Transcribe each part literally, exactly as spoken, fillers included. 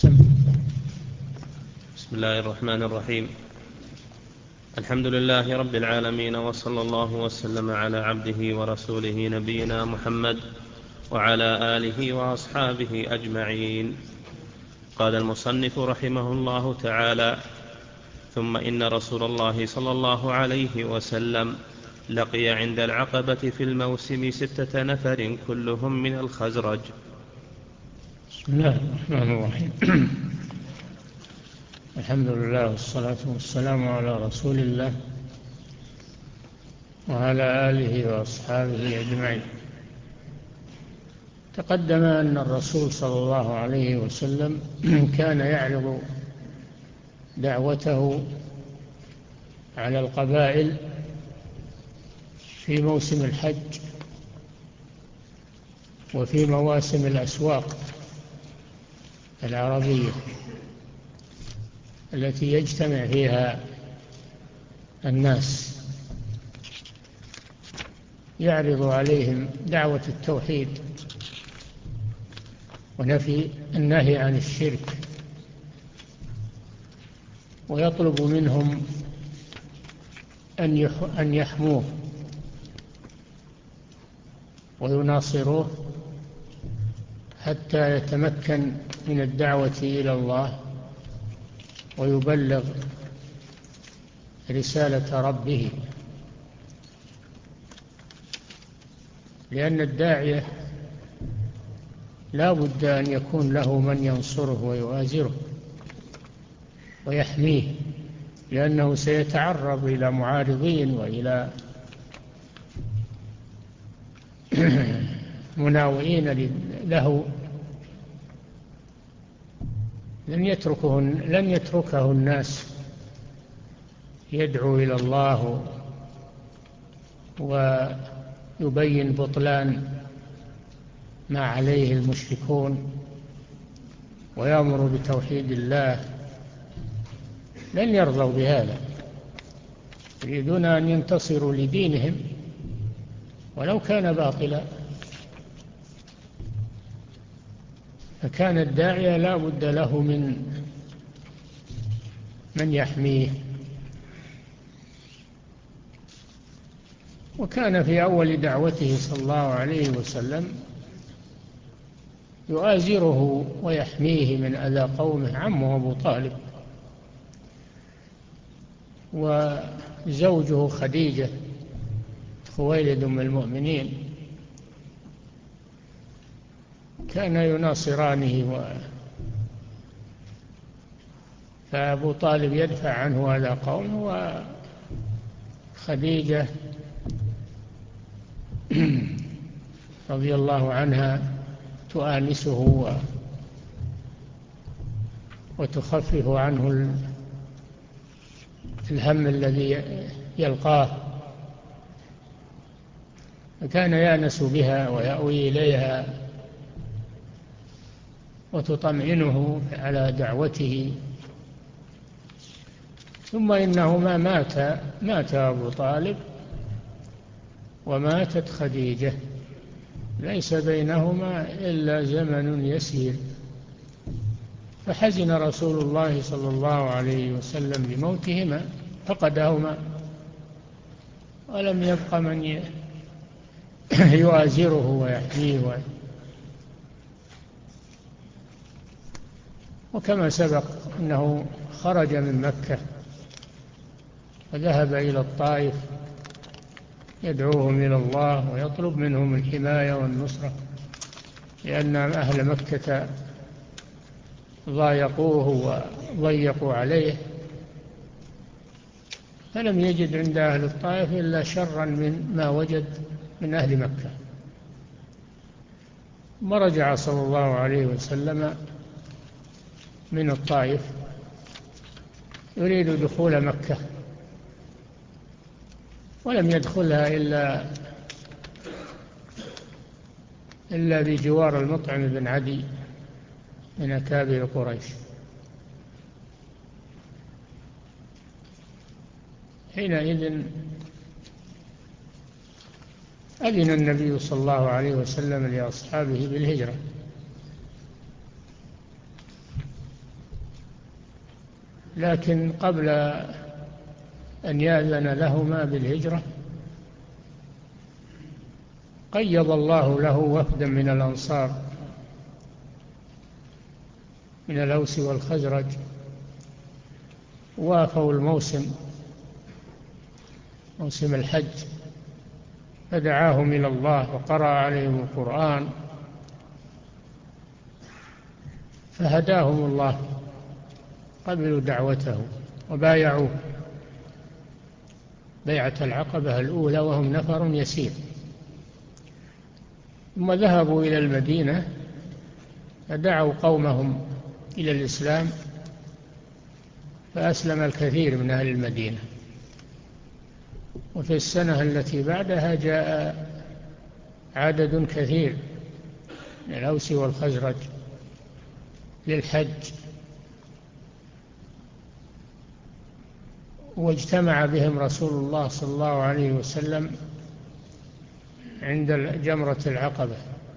سم. بسم الله الرحمن الرحيم. الحمد لله رب العالمين، وصلى الله وسلم على عبده ورسوله نبينا محمد وعلى آله وأصحابه أجمعين. قال المصنف رحمه الله تعالى: ثم إن رسول الله صلى الله عليه وسلم لقي عند العقبة في الموسم ستة نفر كلهم من الخزرج. بسم الله الرحمن الرحيم. الحمد لله والصلاة والسلام على رسول الله وعلى آله وأصحابه أجمعين. تقدم أن الرسول صلى الله عليه وسلم كان يعرض دعوته على القبائل في موسم الحج وفي مواسم الأسواق العربية التي يجتمع فيها الناس، يعرض عليهم دعوة التوحيد ونفي النهي عن الشرك، ويطلب منهم أن يحموه ويناصروه حتى يتمكن من الدعوة إلى الله ويبلغ رسالة ربه، لأن الداعية لا بد أن يكون له من ينصره ويؤازره ويحميه، لأنه سيتعرض إلى معارضين وإلى مناوئين له لن يتركه, لن يتركه الناس يدعو إلى الله ويبين بطلان ما عليه المشركون ويأمر بتوحيد الله، لن يرضوا بهذا، يريدون أن ينتصروا لدينهم ولو كان باطلا. فكان الداعية لا بد له من من يحميه. وكان في أول دعوته صلى الله عليه وسلم يؤازره ويحميه من أذى قومه عمه أبو طالب وزوجه خديجة خويلد أم المؤمنين، كان يناصرانه و... فأبو طالب يدفع عنه هذا قومه، وخديجة رضي الله عنها تؤانسه و... وتخفف عنه الهم الذي يلقاه، فكان يأنس بها ويأوي إليها وتطمئنه على دعوته. ثم إنهما مات مات أبو طالب وماتت خديجة، ليس بينهما إلا زمن يسير، فحزن رسول الله صلى الله عليه وسلم بموتهما، فقدهما ولم يبق من يؤازره ويحميه. وكما سبق أنه خرج من مكة وذهب إلى الطائف يدعوهم إلى الله ويطلب منهم الحماية والنصرة، لأن أهل مكة ضايقوه وضيقوا عليه، فلم يجد عند أهل الطائف إلا شرا من ما وجد من أهل مكة. ورجع صلى الله عليه وسلم من الطائف يريد دخول مكة، ولم يدخلها إلا إلا بجوار المطعم بن عدي من أكابر قريش. حينئذ أذن النبي صلى الله عليه وسلم لأصحابه بالهجرة، لكن قبل أن يأذن لهما بالهجرة قيض الله له وفدا من الأنصار من الأوس والخزرج، وافوا الموسم، موسم الحج، فدعاهم إلى الله وقرأ عليهم القرآن فهداهم الله، قبلوا دعوته وبايعوه بيعة العقبة الأولى وهم نفر يسير. ثم ذهبوا إلى المدينة فدعوا قومهم إلى الإسلام، فأسلم الكثير من أهل المدينة. وفي السنة التي بعدها جاء عدد كثير من الأوس والخزرج للحج، واجتمع بهم رسول الله صلى الله عليه وسلم عند جمرة العقبة،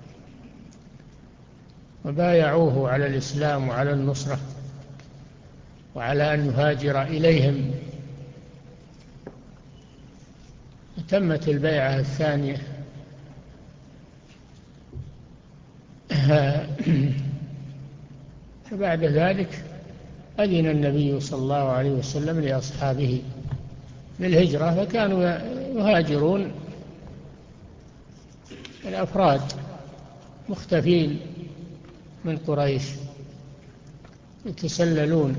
وبايعوه على الإسلام وعلى النصرة وعلى أن يهاجر إليهم. تمت البيعة الثانية فبعد ذلك أذن النبي صلى الله عليه وسلم لأصحابه بالهجرة، فكانوا يهاجرون الأفراد مختفين من قريش يتسللون،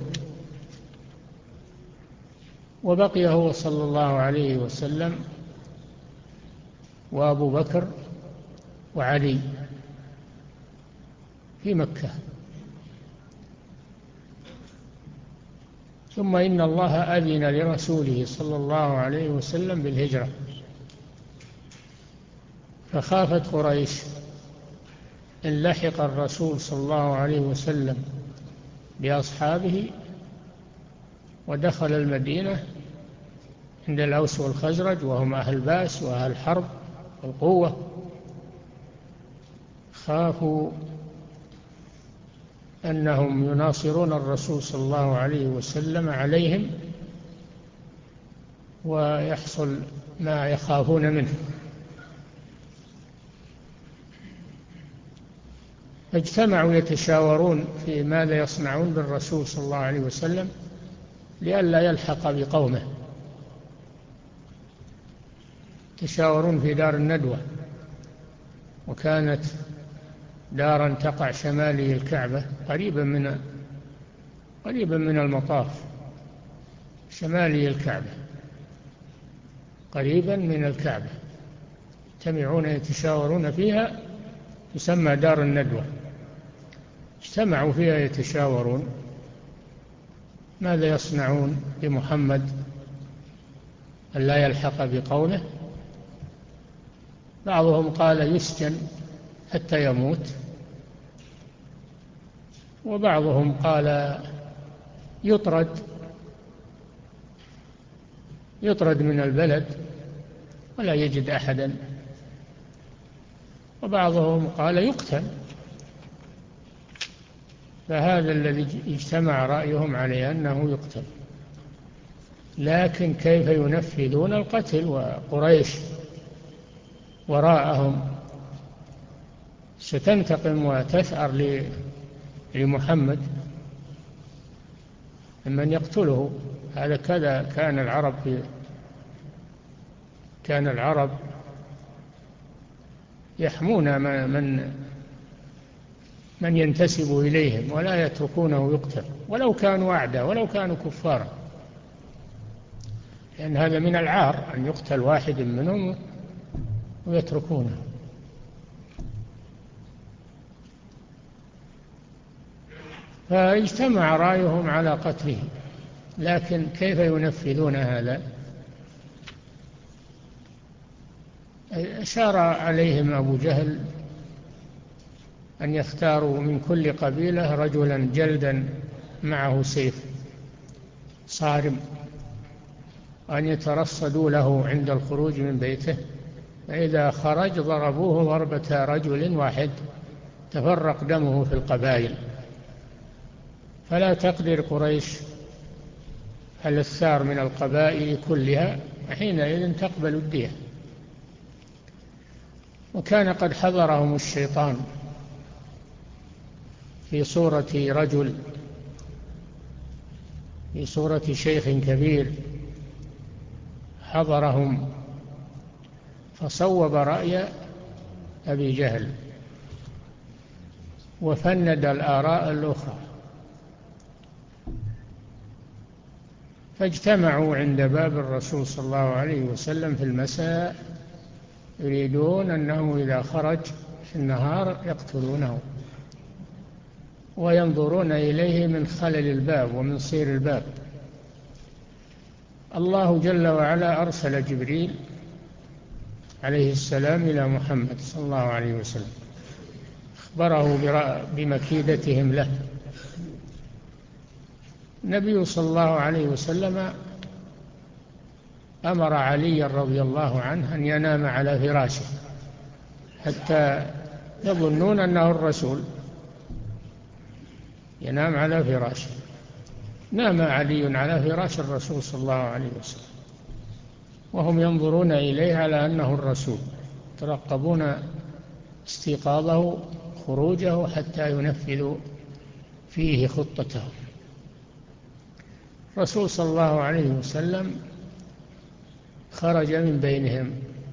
وبقي هو صلى الله عليه وسلم وأبو بكر وعلي في مكة. ثم إن الله أذن لرسوله صلى الله عليه وسلم بالهجرة، فخافت قريش إن لحق الرسول صلى الله عليه وسلم بأصحابه ودخل المدينة عند الأوس والخزرج وهم أهل بأس وأهل حرب والقوة، خافوا أنهم يناصرون الرسول صلى الله عليه وسلم عليهم ويحصل ما يخافون منه، فاجتمعوا يتشاورون في ماذا يصنعون بالرسول صلى الله عليه وسلم لئلا يلحق بقومه. يتشاورون في دار الندوة، وكانت دارا تقع شمالي الكعبة قريبا من قريبا من المطاف، شمالي الكعبة قريبا من الكعبة، يجتمعون يتشاورون فيها، تسمى دار الندوة. اجتمعوا فيها يتشاورون ماذا يصنعون بمحمد أن لا يلحق بقومه. بعضهم قال يسجن حتى يموت، وبعضهم قال يطرد يطرد من البلد ولا يجد أحدا، وبعضهم قال يقتل. فهذا الذي اجتمع رأيهم عليه أنه يقتل، لكن كيف ينفذون القتل وقريش وراءهم ستنتقم وتثأر لمحمد من يقتله. هذا كذا كان العرب في كان العرب يحمون من من ينتسب إليهم ولا يتركونه يقتل ولو كانوا أعداء ولو كانوا كفارا، لأن هذا من العار أن يقتل واحد منهم ويتركونه. فاجتمع رأيهم على قتله، لكن كيف ينفذون هذا؟ أشار عليهم أبو جهل أن يختاروا من كل قبيلة رجلا جلدا معه سيف صارم، وأن يترصدوا له عند الخروج من بيته، فإذا خرج ضربوه ضربة رجل واحد تفرق دمه في القبائل، فلا تقدر قريش الثار من القبائل كلها، حينئذ تقبل الدية. وكان قد حضرهم الشيطان في صورة رجل، في صورة شيخ كبير، حضرهم فصوب رأي أبي جهل وفند الآراء الأخرى، فاجتمعوا عند باب الرسول صلى الله عليه وسلم في المساء يريدون أنه إذا خرج في النهار يقتلونه، وينظرون إليه من خلل الباب ومن صير الباب. الله جل وعلا أرسل جبريل عليه السلام إلى محمد صلى الله عليه وسلم، أخبره بمكيدتهم له. النبي صلى الله عليه وسلم أمر علي رضي الله عنه أن ينام على فراشه حتى يظنون أنه الرسول، ينام على فراشه. نام علي على فراش الرسول صلى الله عليه وسلم وهم ينظرون إليه على أنه الرسول، يترقبون استيقاظه خروجه حتى ينفذوا فيه خطته. الرسول صلى الله عليه وسلم خرج من بينهم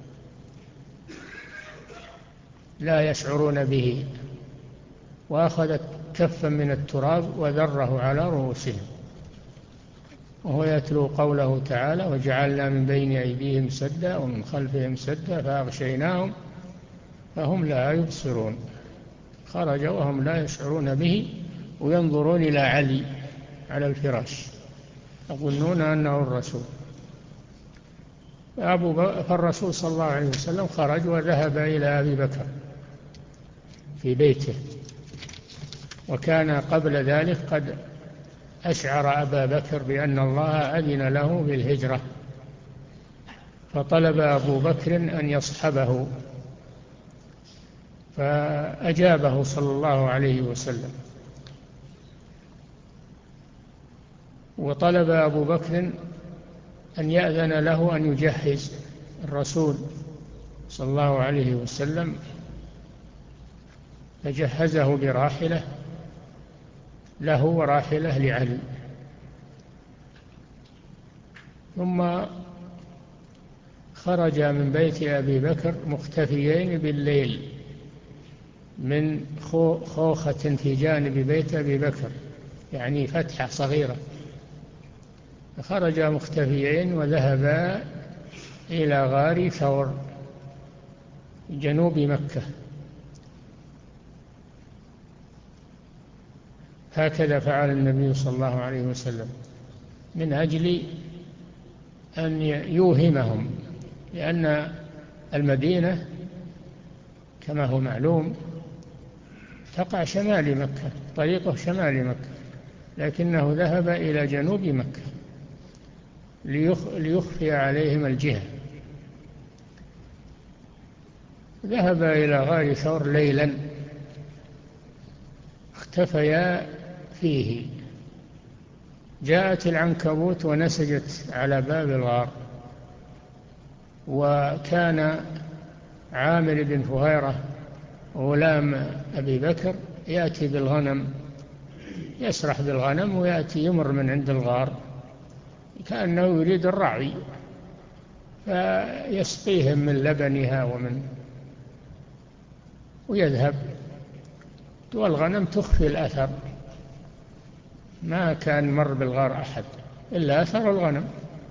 لا يشعرون به، وأخذ كفا من التراب وذره على رؤوسهم وهو يتلو قوله تعالى: وجعلنا من بين أيديهم سدا ومن خلفهم سدا فأغشيناهم فهم لا يبصرون. خرج وهم لا يشعرون به وينظرون إلى علي على الفراش يظنون أنه الرسول. فالرسول صلى الله عليه وسلم خرج وذهب إلى أبي بكر في بيته، وكان قبل ذلك قد أشعر أبا بكر بأن الله أذن له بالهجرة، فطلب أبو بكر أن يصحبه فأجابه صلى الله عليه وسلم. وطلب أبو بكر أن يأذن له أن يجهز الرسول صلى الله عليه وسلم، فجهزه براحلة له وراحلة لعلي. ثم خرج من بيت أبي بكر مختفيين بالليل من خوخة في جانب بيت أبي بكر، يعني فتحة صغيرة. خرج مختفيين وذهبا إلى غار ثور جنوب مكة. هكذا فعل النبي صلى الله عليه وسلم من أجل أن يوهمهم، لأن المدينة كما هو معلوم تقع شمال مكة، طريقه شمال مكة، لكنه ذهب إلى جنوب مكة ليخفي عليهم الجهة. ذهب إلى غار ثور ليلا اختفيا فيه. جاءت العنكبوت ونسجت على باب الغار، وكان عامر بن فهيرة غلام أبي بكر يأتي بالغنم، يسرح بالغنم ويأتي يمر من عند الغار كأنه يريد الرعي، فيسقيهم من لبنها ومن ويذهب، والغنم تخفي الأثر، ما كان مر بالغار أحد إلا أثر الغنم.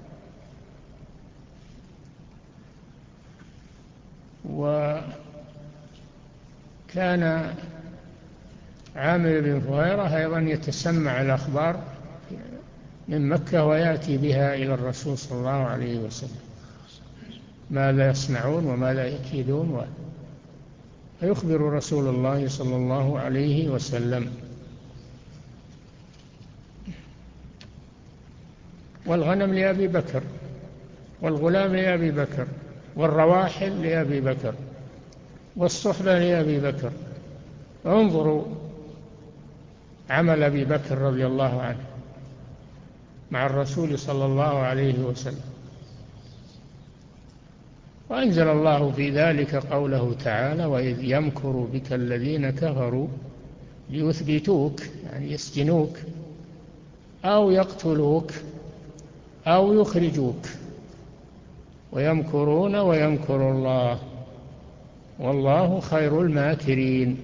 وكان عامر بن فهيرة أيضا يتسمع الأخبار من مكة ويأتي بها إلى الرسول صلى الله عليه وسلم، ماذا يصنعون وماذا يكيدون، فيخبر رسول الله صلى الله عليه وسلم. والغنم لأبي بكر، والغلام لأبي بكر، والرواحل لأبي بكر، والصحبة لأبي بكر. انظروا عمل أبي بكر رضي الله عنه، مع الرسول صلى الله عليه وسلم. وأنزل الله في ذلك قوله تعالى: وإذ يمكر بك الذين كفروا ليثبتوك، يعني يسجنوك أو يقتلوك أو يخرجوك، ويمكرون ويمكر الله والله خير الماكرين.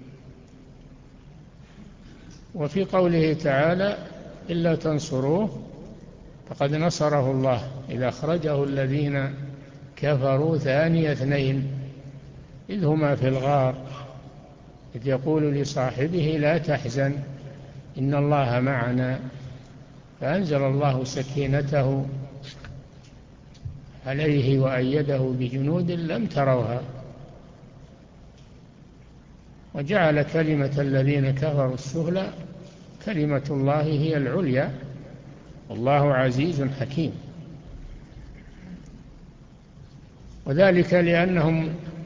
وفي قوله تعالى: إلا تنصروه فقد نصره الله إذ أخرجه الذين كفروا ثاني اثنين إذ هما في الغار إذ يقول لصاحبه لا تحزن إن الله معنا، فأنزل الله سكينته عليه وأيده بجنود لم تروها، وجعل كلمة الذين كفروا السفلى، كلمة الله هي العليا، والله عزيز حكيم. وذلك لأنهم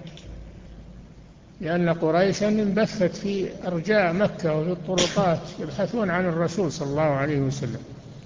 لأن قريشا انبثت في أرجاء مكة وفي الطرقات يبحثون عن الرسول صلى الله عليه وسلم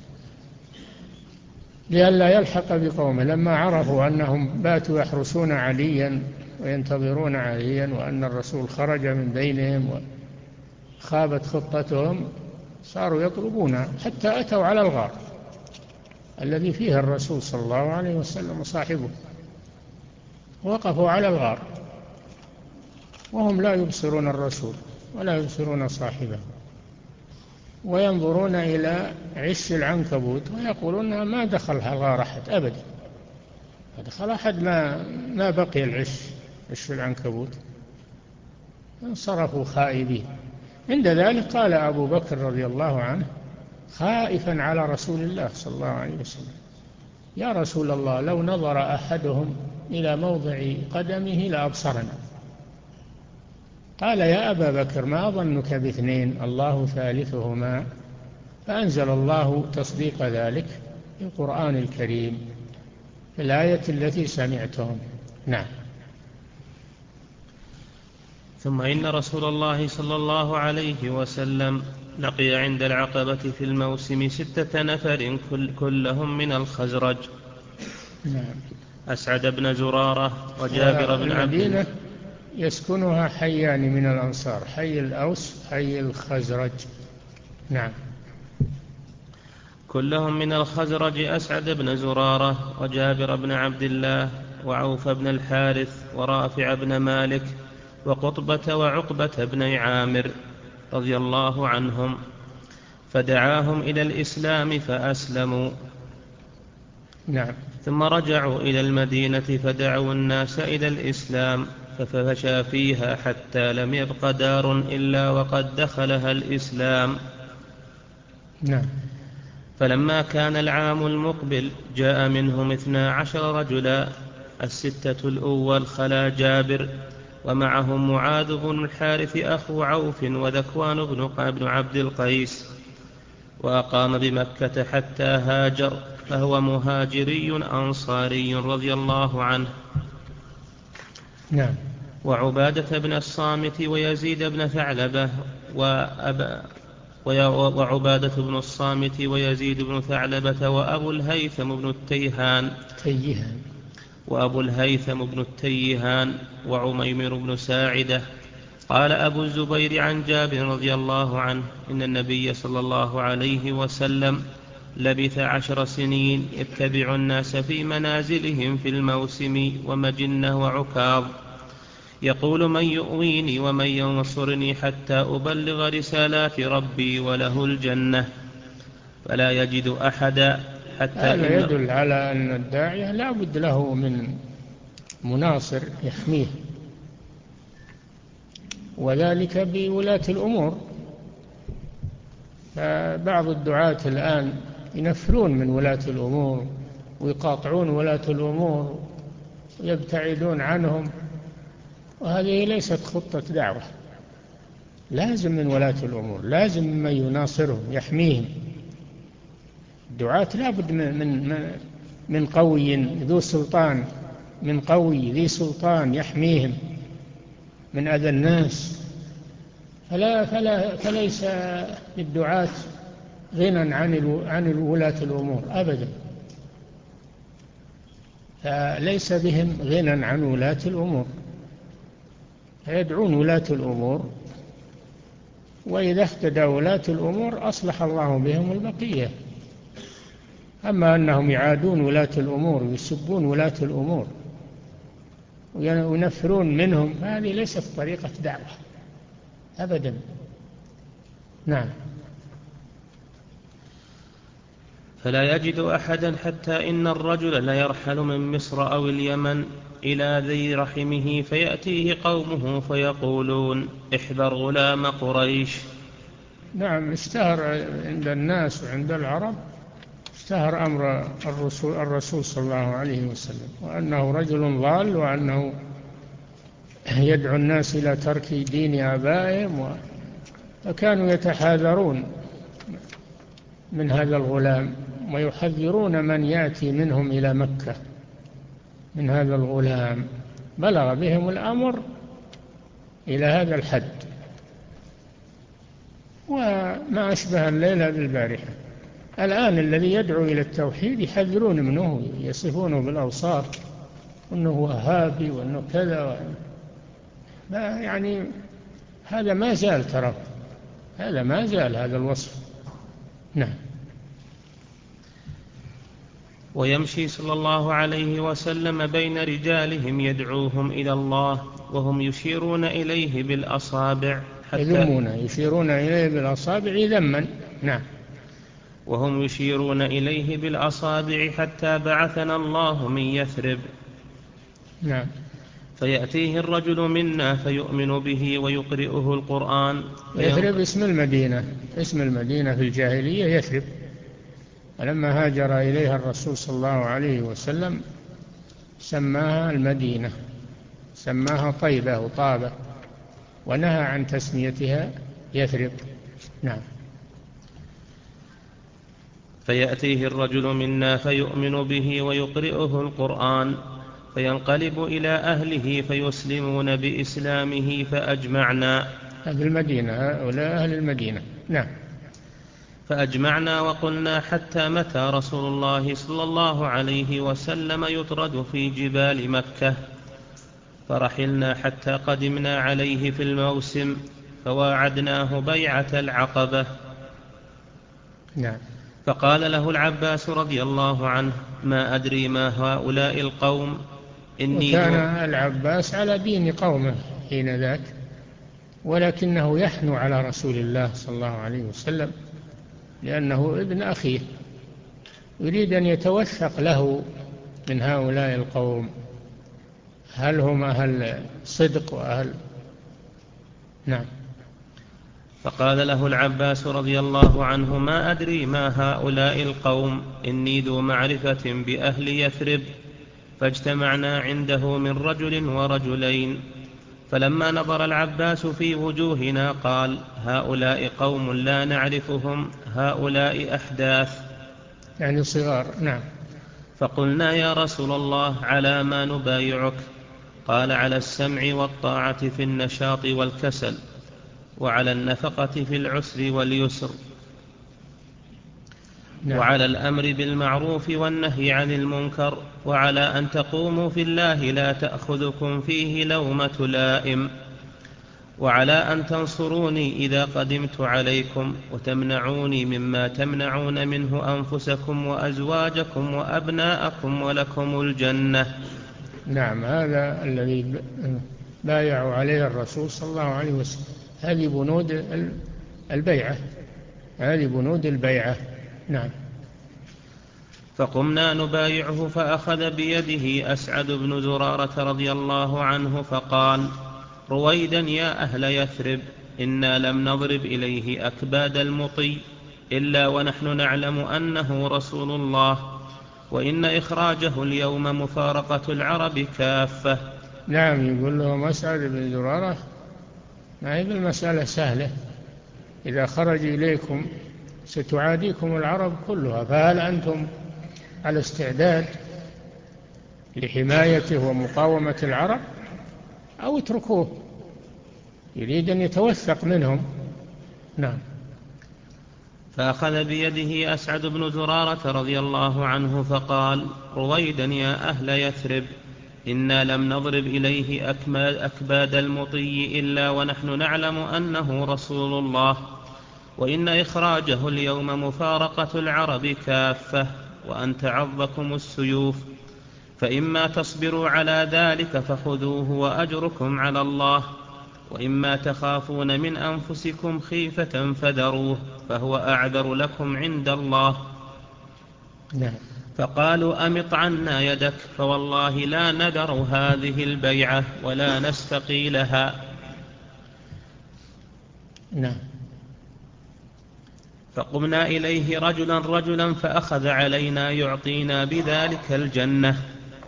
لئلا يلحق بقومه، لما عرفوا أنهم باتوا يحرسون عليا وينتظرون عليا وأن الرسول خرج من بينهم وخابت خطتهم صاروا يطلبونه حتى أتوا على الغار الذي فيه الرسول صلى الله عليه وسلم وصاحبه، وقفوا على الغار وهم لا يبصرون الرسول ولا يبصرون صاحبه، وينظرون إلى عش العنكبوت ويقولون ما دخلها الغار أحد أبدا، دخل أحد ما, ما بقي العش عش العنكبوت. انصرفوا خائبين. عند ذلك قال أبو بكر رضي الله عنه خائفا على رسول الله صلى الله عليه وسلم: يا رسول الله لو نظر أحدهم إلى موضع قدمه لأبصرنا. قال: يا أبا بكر ما ظنك باثنين الله ثالثهما، فأنزل الله تصديق ذلك في القرآن الكريم في الآية التي سمعتم. نعم. ثم إن رسول الله صلى الله عليه وسلم لقي عند العقبة في الموسم ستة نفر كل كلهم من الخزرج. نعم. أسعد بن زرارة وجابر بن عبد المدينة يسكنها حيان من الأنصار، حي الأوس حي الخزرج. نعم. كلهم من الخزرج أسعد بن زرارة وجابر بن عبد الله وعوف بن الحارث ورافع بن مالك وقطبة وعقبة بن عامر رضي الله عنهم، فدعاهم إلى الإسلام فأسلموا. نعم. ثم رجعوا إلى المدينة فدعوا الناس إلى الإسلام ففشى فيها حتى لم يبق دار إلا وقد دخلها الإسلام. نعم. فلما كان العام المقبل جاء منهم اثنا عشر رجلا، الستة الأول خلا جابر ومعهم معاذ بن الحارث أخو عوف وذكوان بن عبد القيس، وأقام بمكة حتى هاجر، فهو مهاجري أنصاري رضي الله عنه. نعم. وعبادة بن الصامت ويزيد بن ثعلبة وأبا وعبادة بن الصامت ويزيد بن ثعلبة وأبو الهيثم بن التيهان تيهان وأبو الهيثم بن التيهان وعميمر بن ساعدة. قال أبو الزبير عن جابر رضي الله عنه إن النبي صلى الله عليه وسلم لبث عشر سنين يتبع الناس في منازلهم في الموسم ومجنة وعكاظ، يقول من يؤويني ومن ينصرني حتى أبلغ رسالات ربي وله الجنة، فلا يجد أحدا حتى. هذا يدل على أن الداعية لا بد له من مناصر يحميه، وذلك بولاة الأمور. فبعض الدعاة الآن ينفرون من ولاة الأمور ويقاطعون ولاة الأمور ويبتعدون عنهم، وهذه ليست خطة دعوة. لازم من ولاة الأمور، لازم من يناصرهم يحميهم. الدعاة لا بد من, من, من قوي ذو سلطان، من قوي ذي سلطان يحميهم من أذى الناس. فلا فلا فليس للدعاة غنى عن عن ولاة الأمور أبدا، فليس بهم غنى عن ولاة الأمور، يدعون ولاة الأمور، وإذا اهتدى ولاة الأمور أصلح الله بهم البقية. أما أنهم يعادون ولاة الأمور ويسبون ولاة الأمور وينفرون منهم، هذه ليست طريقة دعوة أبدا. نعم. فلا يجد أحدا حتى إن الرجل ليرحل من مصر أو اليمن إلى ذي رحمه فيأتيه قومه فيقولون احذر غلام قريش. نعم، اشتهر عند الناس وعند العرب، اشتهر أمر الرسول, الرسول صلى الله عليه وسلم، وأنه رجل ضال، وأنه يدعو الناس إلى ترك دين آبائهم، فكانوا يتحاذرون من هذا الغلام ويحذرون من يأتي منهم إلى مكة من هذا الغلام. بلغ بهم الأمر إلى هذا الحد، وما أشبه الليلة بالبارحة. الآن الذي يدعو إلى التوحيد يحذرون منه، يصفونه بالأوصاف، وأنه وهابي وأنه كذا، يعني هذا ما زال، ترى هذا ما زال هذا الوصف. نعم. ويمشي صلى الله عليه وسلم بين رجالهم يدعوهم إلى الله وهم يشيرون إليه بالأصابع حتى يذمون، يشيرون إليه بالأصابع ذما. نعم. وهم يشيرون إليه بالأصابع حتى بعثنا الله من يثرب. نعم. فيأتيه الرجل منا فيؤمن به ويقرئه القرآن. يثرب اسم المدينة، اسم المدينة في الجاهلية يثرب، ولما هاجر إليها الرسول صلى الله عليه وسلم سماها المدينة، سماها طيبة وطابة، ونهى عن تسميتها يثرب. نعم. فيأتيه الرجل منا فيؤمن به ويقرئه القرآن فينقلب إلى أهله فيسلمون بإسلامه فأجمعنا. أهل المدينة، هؤلاء أهل المدينة. نعم. فأجمعنا وقلنا حتى متى رسول الله صلى الله عليه وسلم يطرد في جبال مكة؟ فرحلنا حتى قدمنا عليه في الموسم فواعدناه بيعة العقبة. نعم. فقال له العباس رضي الله عنه ما أدري ما هؤلاء القوم إني وكان العباس على دين قومه حين ذاك، ولكنه يحنو على رسول الله صلى الله عليه وسلم لأنه ابن أخيه، يريد أن يتوثق له من هؤلاء القوم، هل هم أهل صدق وأهل. نعم. فقال له العباس رضي الله عنه ما أدري ما هؤلاء القوم إني ذو معرفة بأهل يثرب. فاجتمعنا عنده من رجل ورجلين، فلما نظر العباس في وجوهنا قال هؤلاء قوم لا نعرفهم، هؤلاء أحداث يعني صغار. نعم. فقلنا يا رسول الله على ما نبايعك؟ قال على السمع والطاعة في النشاط والكسل، وعلى النفقة في العسر واليسر، نعم. وعلى الأمر بالمعروف والنهي عن المنكر، وعلى أن تقوموا في الله لا تأخذكم فيه لومة لائم، وعلى أن تنصروني إذا قدمت عليكم وتمنعوني مما تمنعون منه أنفسكم وأزواجكم وأبناءكم ولكم الجنة. نعم، هذا الذي بايعوا عليه الرسول صلى الله عليه وسلم، هذه بنود البيعة، هذه بنود البيعة. نعم. فقمنا نبايعه فأخذ بيده أسعد بن زرارة رضي الله عنه فقال رويدا يا أهل يثرب إنا لم نضرب إليه أكباد المطي إلا ونحن نعلم أنه رسول الله، وإن إخراجه اليوم مفارقة العرب كافة. نعم، يقول لهم أسعد بن زرارة ما هي بالمسألة سهلة، إذا خرج إليكم ستعاديكم العرب كلها، فهل أنتم على استعداد لحمايته ومقاومة العرب أو اتركوه؟ يريد أن يتوثق منهم. نعم. فأخذ بيده أسعد بن زرارة رضي الله عنه فقال: رويدا يا أهل يثرب، إنا لم نضرب إليه أكباد المطي إلا ونحن نعلم أنه رسول الله، وإن إخراجه اليوم مفارقة العرب كافة، وأن تعظكم السيوف، فإما تصبروا على ذلك فخذوه وأجركم على الله، وإما تخافون من أنفسكم خيفة فذروه، فهو أعذر لكم عند الله. نعم. فقالوا: أمط عنا يدك، فوالله لا ندر هذه البيعة ولا نستقي لها. نعم. فقمنا إليه رجلا رجلا فأخذ علينا يعطينا بذلك الجنة.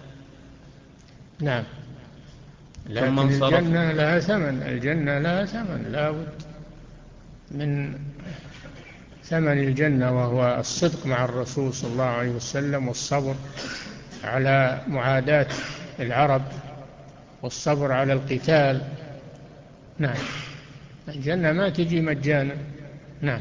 نعم. لكن الجنة لها ثمن، الجنة لها ثمن، لا بد من ثمن الجنة، وهو الصدق مع الرسول صلى الله عليه وسلم، والصبر على معاداة العرب، والصبر على القتال. نعم. الجنة ما تجي مجانا. نعم.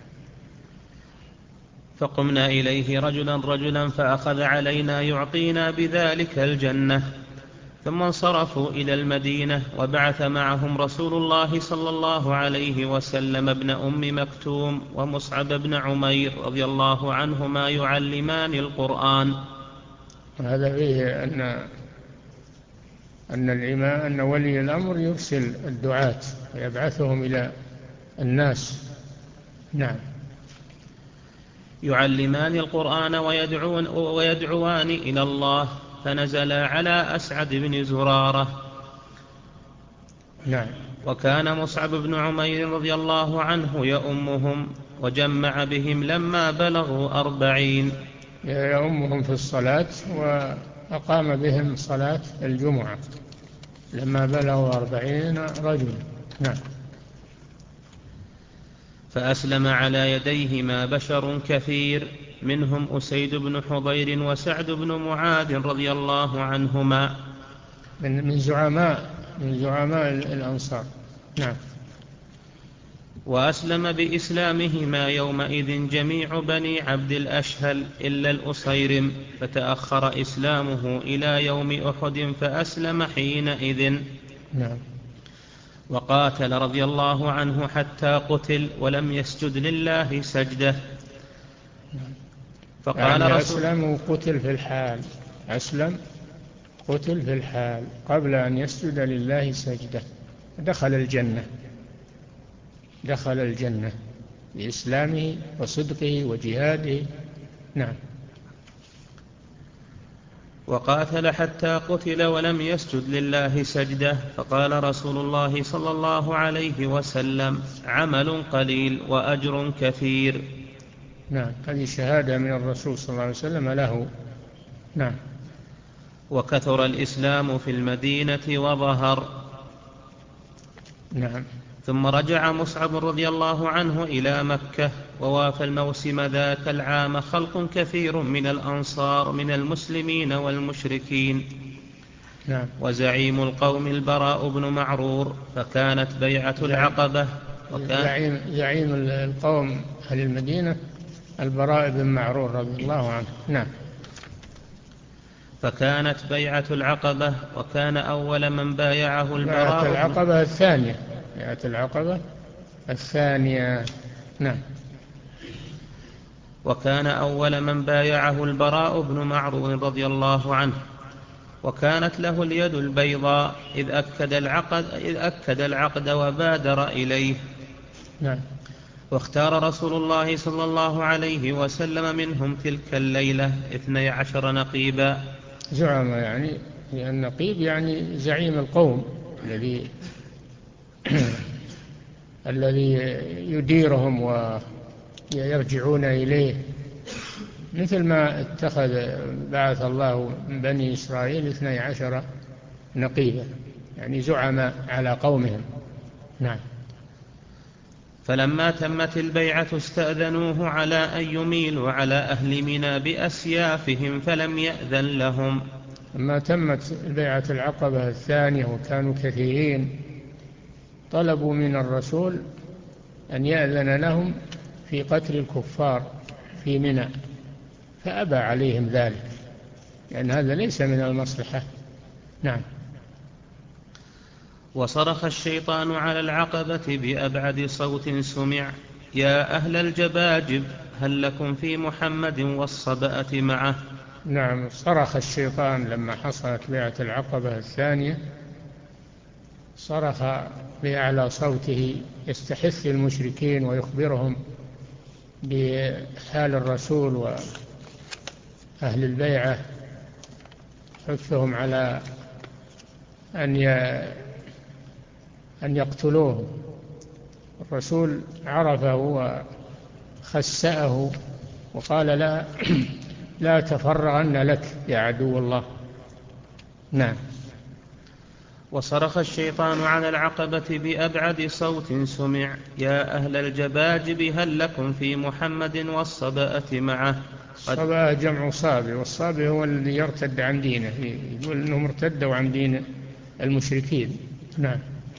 فقمنا إليه رجلا رجلا فأخذ علينا يعطينا بذلك الجنة، ثم انصرفوا إلى المدينة، وبعث معهم رسول الله صلى الله عليه وسلم ابن أم مكتوم ومصعب بن عمير رضي الله عنهما يعلمان القرآن. هذا فيه أن أن الإمام أن ولي الأمر يرسل الدعاة ويبعثهم إلى الناس. نعم. يعلمان القرآن ويدعون ويدعوان إلى الله، فنزلا على أسعد بن زرارة. نعم. وكان مصعب بن عمير رضي الله عنه يؤمهم، وجمع بهم لما بلغوا أربعين، يؤمهم في الصلاة، وأقام بهم صلاة الجمعة لما بلغوا أربعين رجل. نعم. فأسلم على يديهما بشر كثير، منهم أسيد بن حضير وسعد بن معاذ رضي الله عنهما، من من زعماء من زعماء الأنصار. نعم. وأسلم بإسلامهما يومئذ جميع بني عبد الأشهل إلا الأصيرم، فتأخر إسلامه إلى يوم أحد فأسلم حينئذ. نعم. وقاتل رضي الله عنه حتى قتل ولم يسجد لله سجدة. فقال يعني أسلم وقتل في الحال، أسلم قتل في الحال قبل أن يسجد لله سجدة، دخل الجنة، دخل الجنة بإسلامه وصدقه وجهاده. نعم. وقاتل حتى قتل ولم يسجد لله سجدة، فقال رسول الله صلى الله عليه وسلم: عمل قليل وأجر كثير. نعم. هذه شهادة من الرسول صلى الله عليه وسلم له. نعم. وكثر الإسلام في المدينة وظهر. نعم. ثم رجع مصعب رضي الله عنه إلى مكة، ووافى الموسم ذاك العام خلق كثير من الأنصار من المسلمين والمشركين. نعم. وزعيم القوم البراء بن معرور، فكانت بيعة العقبة. وكان زعيم, زعيم القوم أهل المدينة البراء بن معرور رضي الله عنه. نعم. فكانت بيعة العقبة، وكان أول من بايعه البراء. بيعة العقبة الثانية، بيعة العقبة الثانية. نعم. وكان أول من بايعه البراء بن معرور رضي الله عنه، وكانت له اليد البيضاء إذ أكد العقد, إذ أكد العقد وبادر إليه. نعم. واختار رسول الله صلى الله عليه وسلم منهم تلك الليلة اثني عشر نقيبا. زعم يعني النقيب يعني زعيم القوم الذي الذي يديرهم ويرجعون إليه، مثل ما اتخذ بعث الله من بني إسرائيل اثني عشر نقيبا، يعني زعماء على قومهم. نعم. فلما تمت البيعة استأذنوه على أن يميلوا على أهل منى بأسيافهم فلم يأذن لهم. لما تمت البيعة العقبة الثانية وكانوا كثيرين، طلبوا من الرسول أن يأذن لهم في قتل الكفار في منى، فأبى عليهم ذلك لأن هذا ليس من المصلحة. نعم. وصرخ الشيطان على العقبة بأبعد صوت سمع: يا أهل الجباجب هل لكم في محمد والصبأة معه. نعم، صرخ الشيطان لما حصلت بيعة العقبة الثانية، صرخ بأعلى صوته يستحث المشركين ويخبرهم بحال الرسول وأهل البيعة، حثهم على أن أن يقتلوه. الرسول عرفه وخسأه وقال: لا لا تفرغن لك يا عدو الله. نعم. وصرخ الشيطان على العقبة بأبعد صوت سمع: يا أهل الجباجب هل لكم في محمد والصبأة معه. الصبأة جمع صابئ، والصابئ هو الذي يرتد عن دينه، يقول أنهم ارتدوا عن دين المشركين. نعم.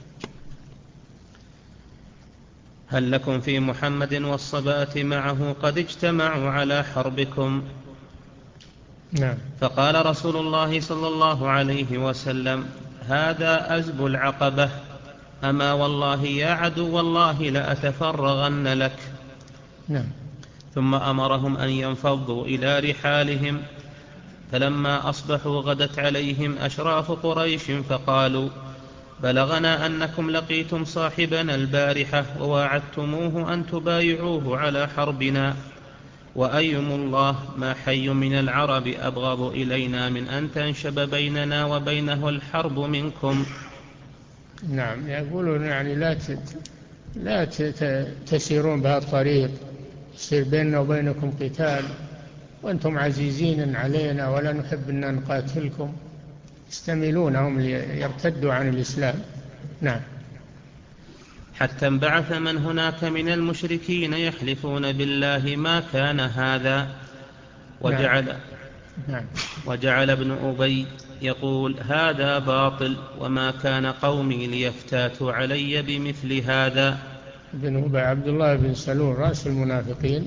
هل لكم في محمد والصبأة معه قد اجتمعوا على حربكم. نعم. فقال رسول الله صلى الله عليه وسلم: هذا أزب العقبة، أما والله يا عدو الله لأتفرغن لك. نعم. ثم أمرهم أن ينفضوا إلى رحالهم. فلما أصبحوا غدت عليهم أشراف قريش فقالوا: بلغنا أنكم لقيتم صاحبنا البارحة وواعدتموه أن تبايعوه على حربنا، وأيم الله ما حي من العرب أبغض إلينا من أن تنشب بيننا وبينه الحرب منكم. نعم، يقولون يعني لا لا تسيرون بهذا الطريق، يصير بيننا وبينكم قتال وأنتم عزيزين علينا ولا نحب أن نقاتلكم، يستميلونهم ليرتدوا عن الإسلام. نعم. حتى انبعث من هناك من المشركين يحلفون بالله ما كان هذا. وجعل, نعم. وجعل ابن أبي يقول: هذا باطل، وما كان قومي ليفتاتوا علي بمثل هذا. ابن أبي عبد الله بن سلول رأس المنافقين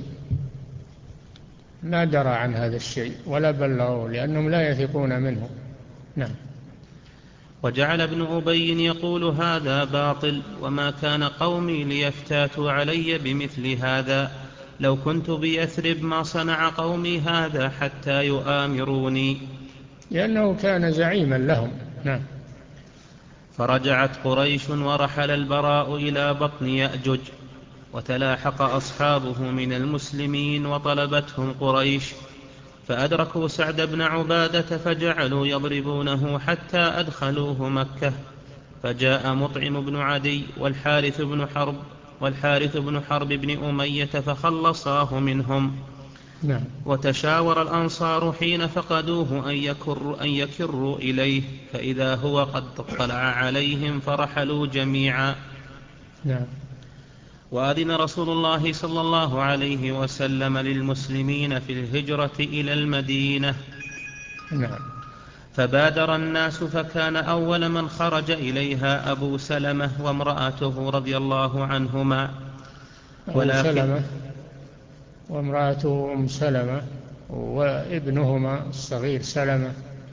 ما درى عن هذا الشيء ولا بلغوا لأنهم لا يثقون منه. نعم. وجعل ابن أبي يقول: هذا باطل، وما كان قومي ليفتاتوا علي بمثل هذا، لو كنت بيثرب ما صنع قومي هذا حتى يؤامروني. لأنه كان زعيما لهم. نعم. فرجعت قريش ورحل البراء إلى بطن يأجج، وتلاحق أصحابه من المسلمين وطلبتهم قريش، فأدركوا سعد بن عبادة فجعلوا يضربونه حتى أدخلوه مكة، فجاء مطعم بن عدي والحارث بن حرب والحارث بن حرب بن أمية فخلصاه منهم. نعم. وتشاور الأنصار حين فقدوه أن يكروا, أن يكروا إليه، فإذا هو قد اطلع عليهم فرحلوا جميعا. نعم. وأذن رسول الله صلى الله عليه وسلم للمسلمين في الهجرة إلى المدينة. نعم. فبادر الناس، فكان أول من خرج إليها أبو سلمة وامرأته رضي الله عنهما. أبو سلمة وامرأته أم سلمة وابنهما الصغير سلمة،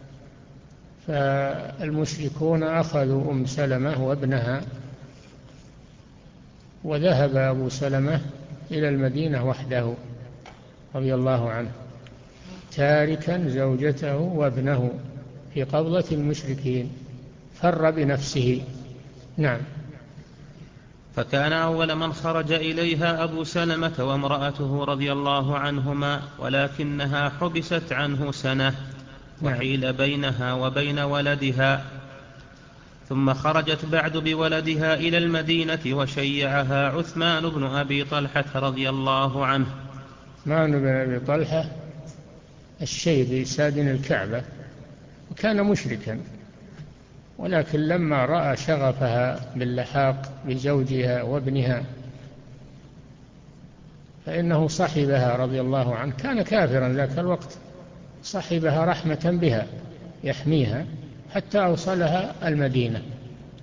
فالمشركون أخذوا أم سلمة وابنها، وذهب أبو سلمة إلى المدينة وحده رضي الله عنه، تاركا زوجته وابنه في قبضة المشركين، فر بنفسه. نعم. فكان أول من خرج إليها أبو سلمة وامرأته رضي الله عنهما، ولكنها حبست عنه سنة وحيل بينها وبين ولدها، ثم خرجت بعد بولدها إلى المدينة وشيعها عثمان بن أبي طلحة رضي الله عنه. عثمان بن أبي طلحة الشيبي سادن الكعبة، وكان مشركا، ولكن لما رأى شغفها باللحاق بزوجها وابنها فإنه صحبها رضي الله عنه، كان كافرا ذاك الوقت، صحبها رحمة بها يحميها حتى أوصلها المدينة.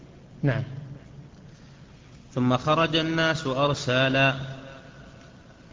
نعم. ثم خرج الناس أرسالا،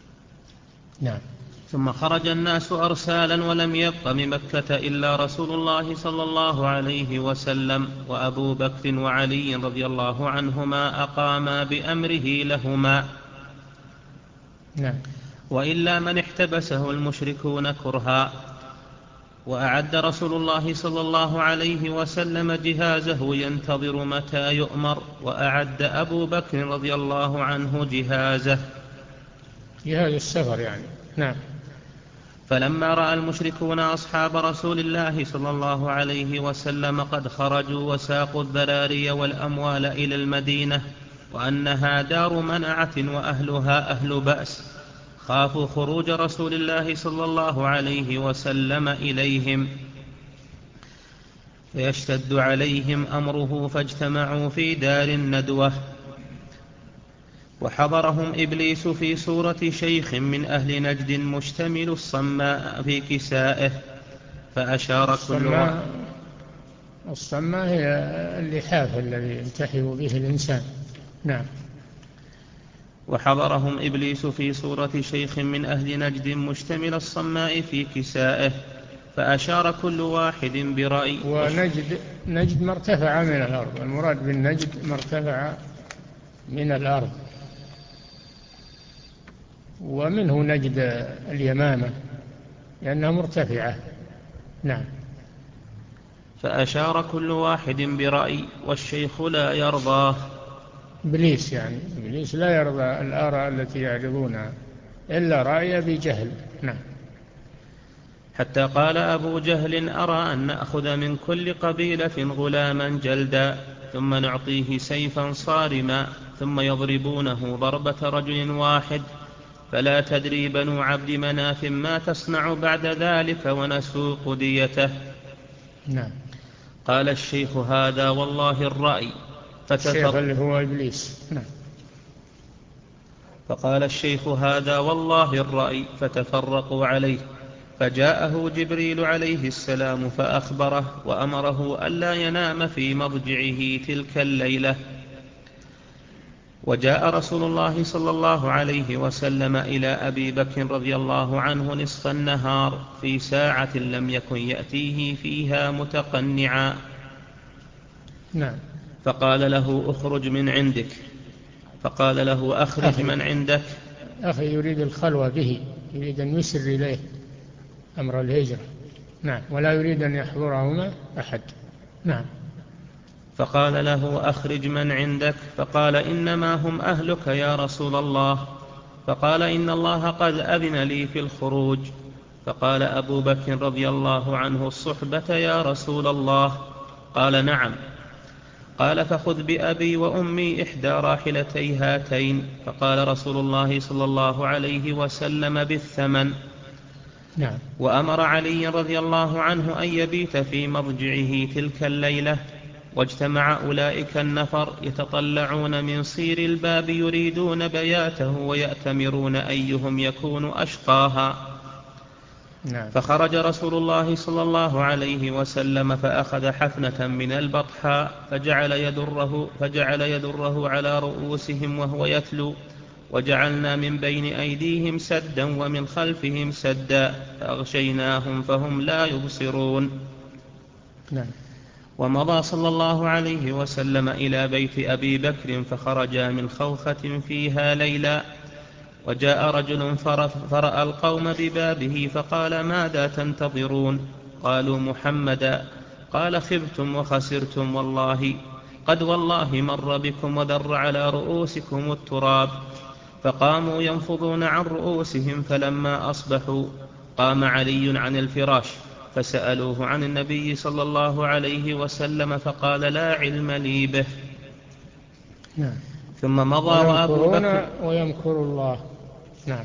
نعم. ثم خرج الناس أرسالا ولم يبق من مكة إلا رسول الله صلى الله عليه وسلم وأبو بكر وعلي رضي الله عنهما أقاما بأمره لهما. نعم. وإلا من احتبسه المشركون كرها. وأعد رسول الله صلى الله عليه وسلم جهازه ينتظر متى يؤمر، وأعد أبو بكر رضي الله عنه جهازه، جهاز السفر يعني. نعم. فلما رأى المشركون أصحاب رسول الله صلى الله عليه وسلم قد خرجوا وساقوا الذراري والأموال إلى المدينة وأنها دار منعة وأهلها أهل بأس، خافوا خروج رسول الله صلى الله عليه وسلم إليهم فيشتد عليهم أمره، فاجتمعوا في دار الندوة. وحضرهم إبليس في صورة شيخ من أهل نجد مشتمل الصماء في كسائه، فأشار كل واحد. الصماء هي اللحاف الذي يلتحف به الإنسان. نعم. وحضرهم إبليس في صورة شيخ من أهل نجد مشتمل الصماء في كسائه، فأشار كل واحد برأي. ونجد نجد ما ارتفع من الأرض، المراد بالنجد ما ارتفع من الأرض، ومنه نجد اليمامة لأنها مرتفعة. نعم. فأشار كل واحد برأي والشيخ لا يرضاه. إبليس يعني إبليس لا يرضى الآراء التي يعرضونها إلا رأي بجهل. نعم. حتى قال أبو جهل أرى أن نأخذ من كل قبيلة غلاما جلدا ثم نعطيه سيفا صارما ثم يضربونه ضربة رجل واحد، فلا تدري بنو عبد مناف ما تصنع بعد ذلك ونسوق ديته. نعم. قال الشيخ هذا والله الرأي الشيخ اللي هو إبليس. نعم. فقال الشيخ هذا والله الرأي فتفرقوا عليه، فجاءه جبريل عليه السلام فأخبره وأمره ألا ينام في مضجعه تلك الليلة. وجاء رسول الله صلى الله عليه وسلم إلى أبي بكر رضي الله عنه نصف النهار في ساعة لم يكن يأتيه فيها متقنعا. نعم. فقال له أخرج من عندك، فقال له أخرج أخي. من عندك. أخي يريد الخلوة به، يريد أن يسر إليه أمر الهجرة. نعم. ولا يريد أن يحضرهما أحد. نعم. فقال له أخرج من عندك، فقال إنما هم أهلك يا رسول الله. فقال إن الله قد أذن لي في الخروج. فقال أبو بكر رضي الله عنه الصحبة يا رسول الله. قال نعم. قال فخذ بأبي وأمي إحدى راحلتي هاتين. فقال رسول الله صلى الله عليه وسلم بالثمن. نعم. وأمر علي رضي الله عنه أن يبيت في مضجعه تلك الليلة. واجتمع أولئك النفر يتطلعون من صير الباب يريدون بياته ويأتمرون أيهم يكون أشقاها. نعم. فخرج رسول الله صلى الله عليه وسلم فأخذ حفنة من البطحاء فجعل يدره, فجعل يدره على رؤوسهم وهو يتلو، وجعلنا من بين أيديهم سدا ومن خلفهم سدا فأغشيناهم فهم لا يبصرون. نعم. ومضى صلى الله عليه وسلم إلى بيت أبي بكر فخرجا من خوخة فيها ليلا. وجاء رجل فرأى القوم ببابه فقال ماذا تنتظرون؟ قالوا محمدا. قال خبتم وخسرتم والله، قد والله مر بكم وذر على رؤوسكم التراب. فقاموا ينفضون عن رؤوسهم، فلما أصبحوا قام علي عن الفراش فسألوه عن النبي صلى الله عليه وسلم فقال لا علم لي به. نعم. ثم مضى وأبو بكر ويمكر الله. نعم.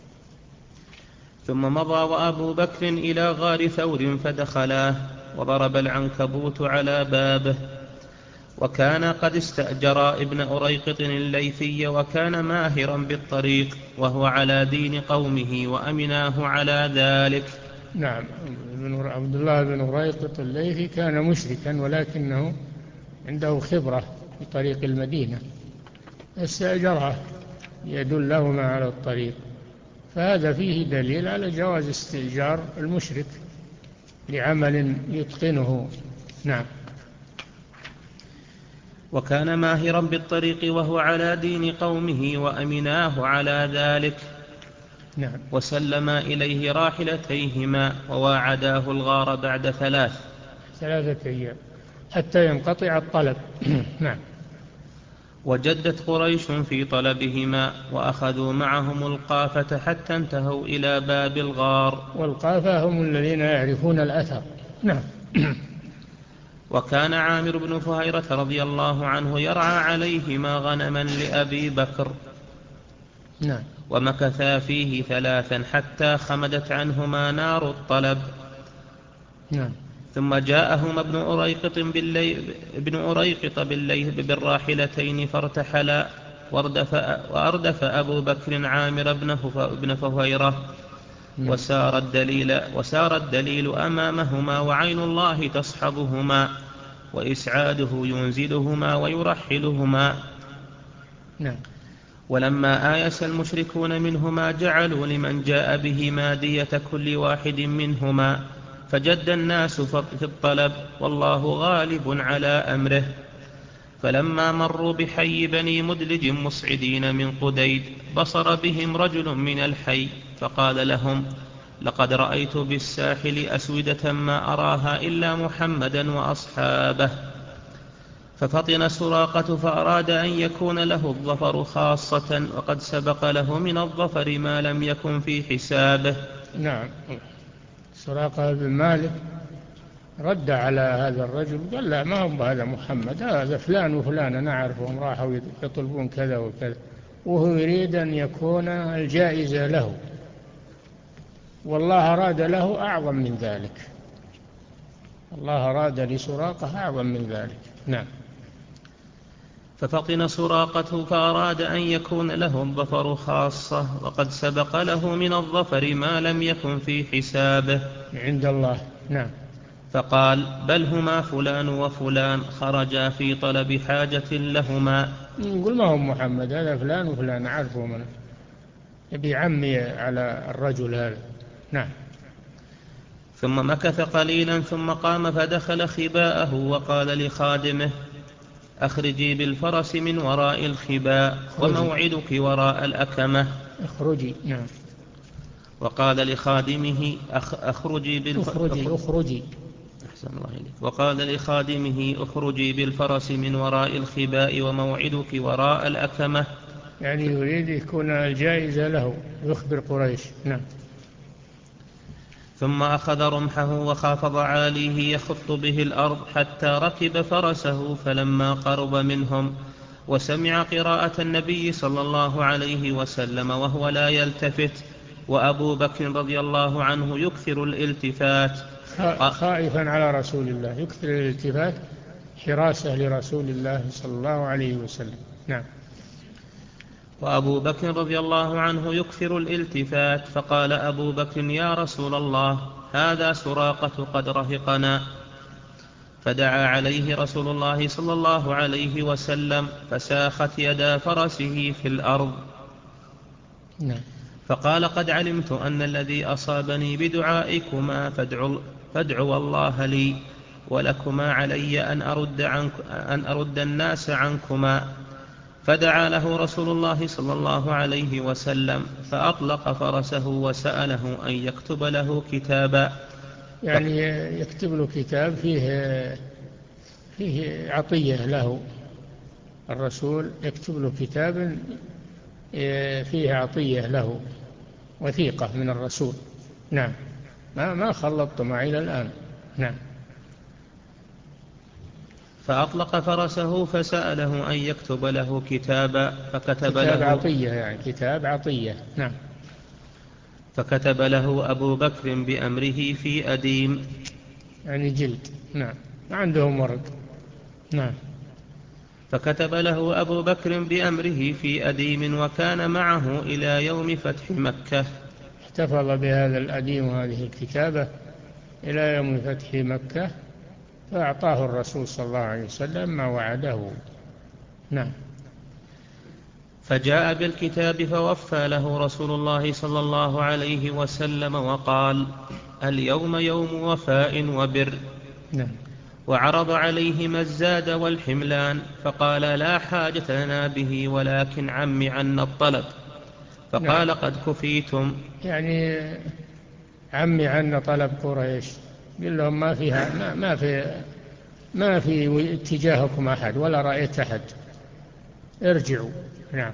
ثم مضى وأبو بكر إلى غار ثور فدخلاه وضرب العنكبوت على بابه. وكان قد استأجر ابن أريقط الليثي وكان ماهرا بالطريق وهو على دين قومه وأمناه على ذلك. نعم. عبد الله بن أريقط الليثي كان مشركا ولكنه عنده خبرة في طريق المدينة، استأجره يدلهما على الطريق، فهذا فيه دليل على جواز استئجار المشرك لعمل يتقنه. نعم. وكان ماهرا بالطريق وهو على دين قومه وأمناه على ذلك. نعم. وسلما إليه راحلتيهما وواعداه الغار بعد ثلاث ثلاثة أيام حتى ينقطع الطلب. نعم. وجدت قريش في طلبهما وأخذوا معهم القافة حتى انتهوا إلى باب الغار. والقافة هم الذين يعرفون الأثر. نعم. وكان عامر بن فهيرة رضي الله عنه يرعى عليهما غنما لأبي بكر. نعم. ومكثا فيه ثلاثا حتى خمدت عنهما نار الطلب. نعم. ثم جاءهما ابن أريقط بالليل, ابن أريقط بالليل بالراحلتين فارتحلا. واردف, وأردف أبو بكر عامر بن فهيرة. وسار الدليل, وسار الدليل أمامهما وعين الله تصحبهما وإسعاده ينزلهما ويرحلهما. نعم. ولما آيس المشركون منهما جعلوا لمن جاء بهما دية كل واحد منهما فجد الناس في الطلب والله غالب على أمره. فلما مروا بحي بني مدلج مصعدين من قديد بصر بهم رجل من الحي فقال لهم لقد رأيت بالساحل أسودة ما أراها إلا محمدا وأصحابه. ففطن سراقة فأراد أن يكون له الظفر خاصة وقد سبق له من الظفر ما لم يكن في حسابه. نعم. سراقة بن مالك رد على هذا الرجل قال لا ما هم هذا محمد، هذا فلان وفلان أنا أعرفهم راحوا يطلبون كذا وكذا، وهو يريد أن يكون الجائزة له والله أراد له أعظم من ذلك. الله أراد لسراقة أعظم من ذلك. نعم. ففطن سراقة فأراد أن يكون له الظفر خاصة وقد سبق له من الظفر ما لم يكن في حسابه عند الله. نعم. فقال بل هما فلان وفلان خرجا في طلب حاجة لهما. نقول ما هو محمد، هذا فلان وفلان أعرفه منه، يبي عمي على الرجل هذا. نعم. ثم مكث قليلا ثم قام فدخل خباءه وقال لخادمه أخرجي بالفرس من وراء الخباء وموعدك وراء الأكمة. اخرجي. نعم. وقال لخادمه أخ أخرجي بالفرس أخرجي. أخرجي. أحسن الله إليك. وقال لخادمه أخرجي بالفرس من وراء الخباء وموعدك وراء الأكمة، يعني يريد يكون الجائزة له يخبر قريش. نعم. ثم أخذ رمحه وخافض عاليه يخط به الأرض حتى ركب فرسه. فلما قرب منهم وسمع قراءة النبي صلى الله عليه وسلم وهو لا يلتفت وأبو بكر رضي الله عنه يكثر الالتفات خائفا على رسول الله، يكثر الالتفات حراسة لرسول الله صلى الله عليه وسلم. نعم. وأبو بكر رضي الله عنه يكثر الالتفات فقال أبو بكر يا رسول الله هذا سراقة قد رهقنا. فدعا عليه رسول الله صلى الله عليه وسلم فساخت يدا فرسه في الأرض. نعم. فقال قد علمت أن الذي أصابني بدعائكما فادعوا, فادعوا الله لي ولكما علي أن أرد, عنك أن أرد الناس عنكما. فدعا له رسول الله صلى الله عليه وسلم فأطلق فرسه وسأله أن يكتب له كتابا، يعني يكتب له كتاب فيه فيه عطية له، الرسول يكتب له كتابا فيه عطية له، وثيقة من الرسول. نعم. ما ما خلطت معي إلى الآن. نعم. فأطلق فرسه فسأله أن يكتب له كتابا فكتب كتاب له عطية، يعني كتاب عطية. نعم. فكتب له أبو بكر بأمره في أديم، يعني جلد. نعم. ما عندهم ورق. نعم. فكتب له أبو بكر بأمره في أديم وكان معه إلى يوم فتح مكة. احتفظ بهذا الأديم وهذه الكتابة إلى يوم فتح مكة، فأعطاه الرسول صلى الله عليه وسلم ما وعده. نعم. فجاء بالكتاب فوفى له رسول الله صلى الله عليه وسلم وقال: اليوم يوم وفاء وبر. نعم. وعرض عليه ما الزاد والحملان فقال: لا حاجة لنا به، ولكن عم عنا الطلب. فقال: نعم. قد كفيتم. يعني عمي عنا طلب قريش، قل لهم ما فيها ما, ما في ما في اتجاهكم أحد ولا رأيت أحد، ارجعوا. نعم.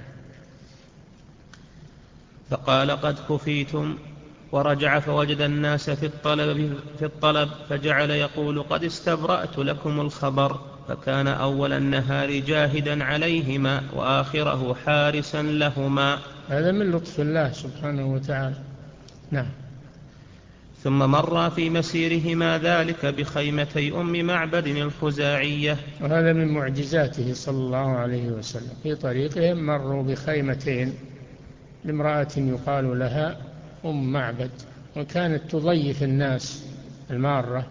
فقال: قد كفيتم. ورجع فوجد الناس في الطلب, في الطلب فجعل يقول: قد استبرأت لكم الخبر. فكان أول النهار جاهدا عليهما وآخره حارسا لهما. هذا من لطف الله سبحانه وتعالى. نعم. ثم مر في مسيرهما ذلك بخيمتي أم معبد الخزاعية. وهذا من معجزاته صلى الله عليه وسلم. في طريقهم مروا بخيمتين لامرأة يقال لها أم معبد، وكانت تضيف الناس المارة،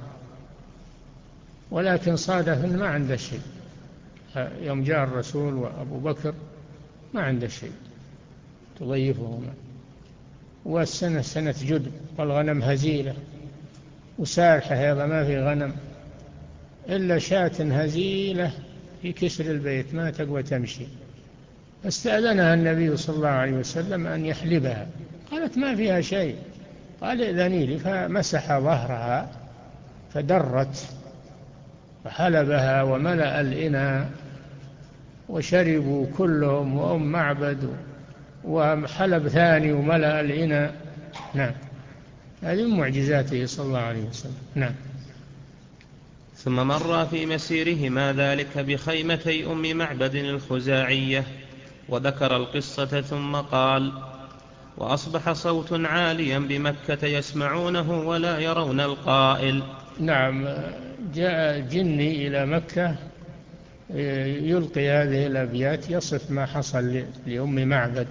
ولكن صادف ما عنده شيء. يوم جاء الرسول وأبو بكر ما عنده شيء تضيفهما، والسنة سنة جدب والغنم هزيلة وسارحة، هذا ما في غنم إلا شاة هزيلة في كسر البيت ما تقوى تمشي. فاستأذنها النبي صلى الله عليه وسلم أن يحلبها، قالت ما فيها شيء. قال: ائذني لي. فمسح ظهرها فدرت فحلبها وملأ الإناء وشربوا كلهم، وأم معبد وحلب ثاني وملأ الإناء. نعم. هذه من معجزاته صلى الله عليه وسلم. نعم. ثم مر في مسيرهما ذلك بخيمتي أم معبد الخزاعية، وذكر القصة ثم قال: وأصبح صوت عاليا بمكة يسمعونه ولا يرون القائل. نعم. جاء جني إلى مكة يلقي هذه الأبيات يصف ما حصل لأم معبد،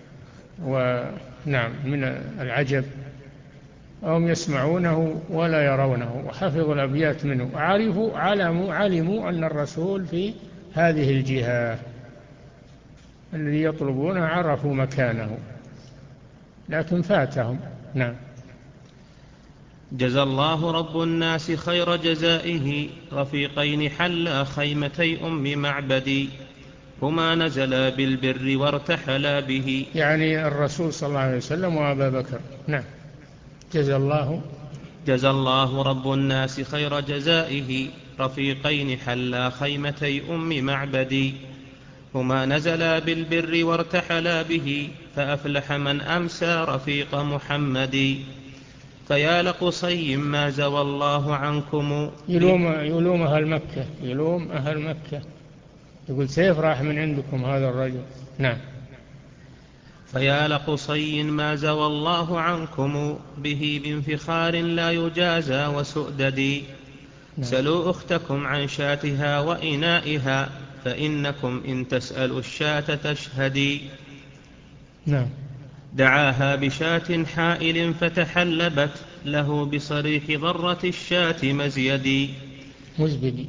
ونعم من العجب هم يسمعونه ولا يرونه، وحفظوا الأبيات منه، عرفوا علموا علموا أن الرسول في هذه الجهة الذي يطلبونه، عرفوا مكانه لكن فاتهم. نعم. جزى الله رب الناس خير جزائه رفيقين حلا خيمتي أم معبد، هما نزلا بالبر وارتحلا به. يعني الرسول صلى الله عليه وسلم وأبا بكر. نعم. جزى الله جزى الله رب الناس خير جزائه رفيقين حلا خيمتي أم معبد، هما نزلا بالبر وارتحلا به، فأفلح من أمسى رفيق محمد. فيا لقصي ما زوى الله عنكم. يلوم, يلوم أهل مكة، يلوم أهل مكة، يقول سيف راح من عندكم هذا الرجل. نعم. فيا لقصي ما زوى الله عنكم به من فخار لا يجازى وسؤدد. نعم. سلوا أختكم عن شاتها وإنائها، فإنكم إن تسألوا الشاة تشهدي. نعم. دعاها بشاة حائل فتحلبت له بصريح ضرة الشاة مزيدي. مزبدي.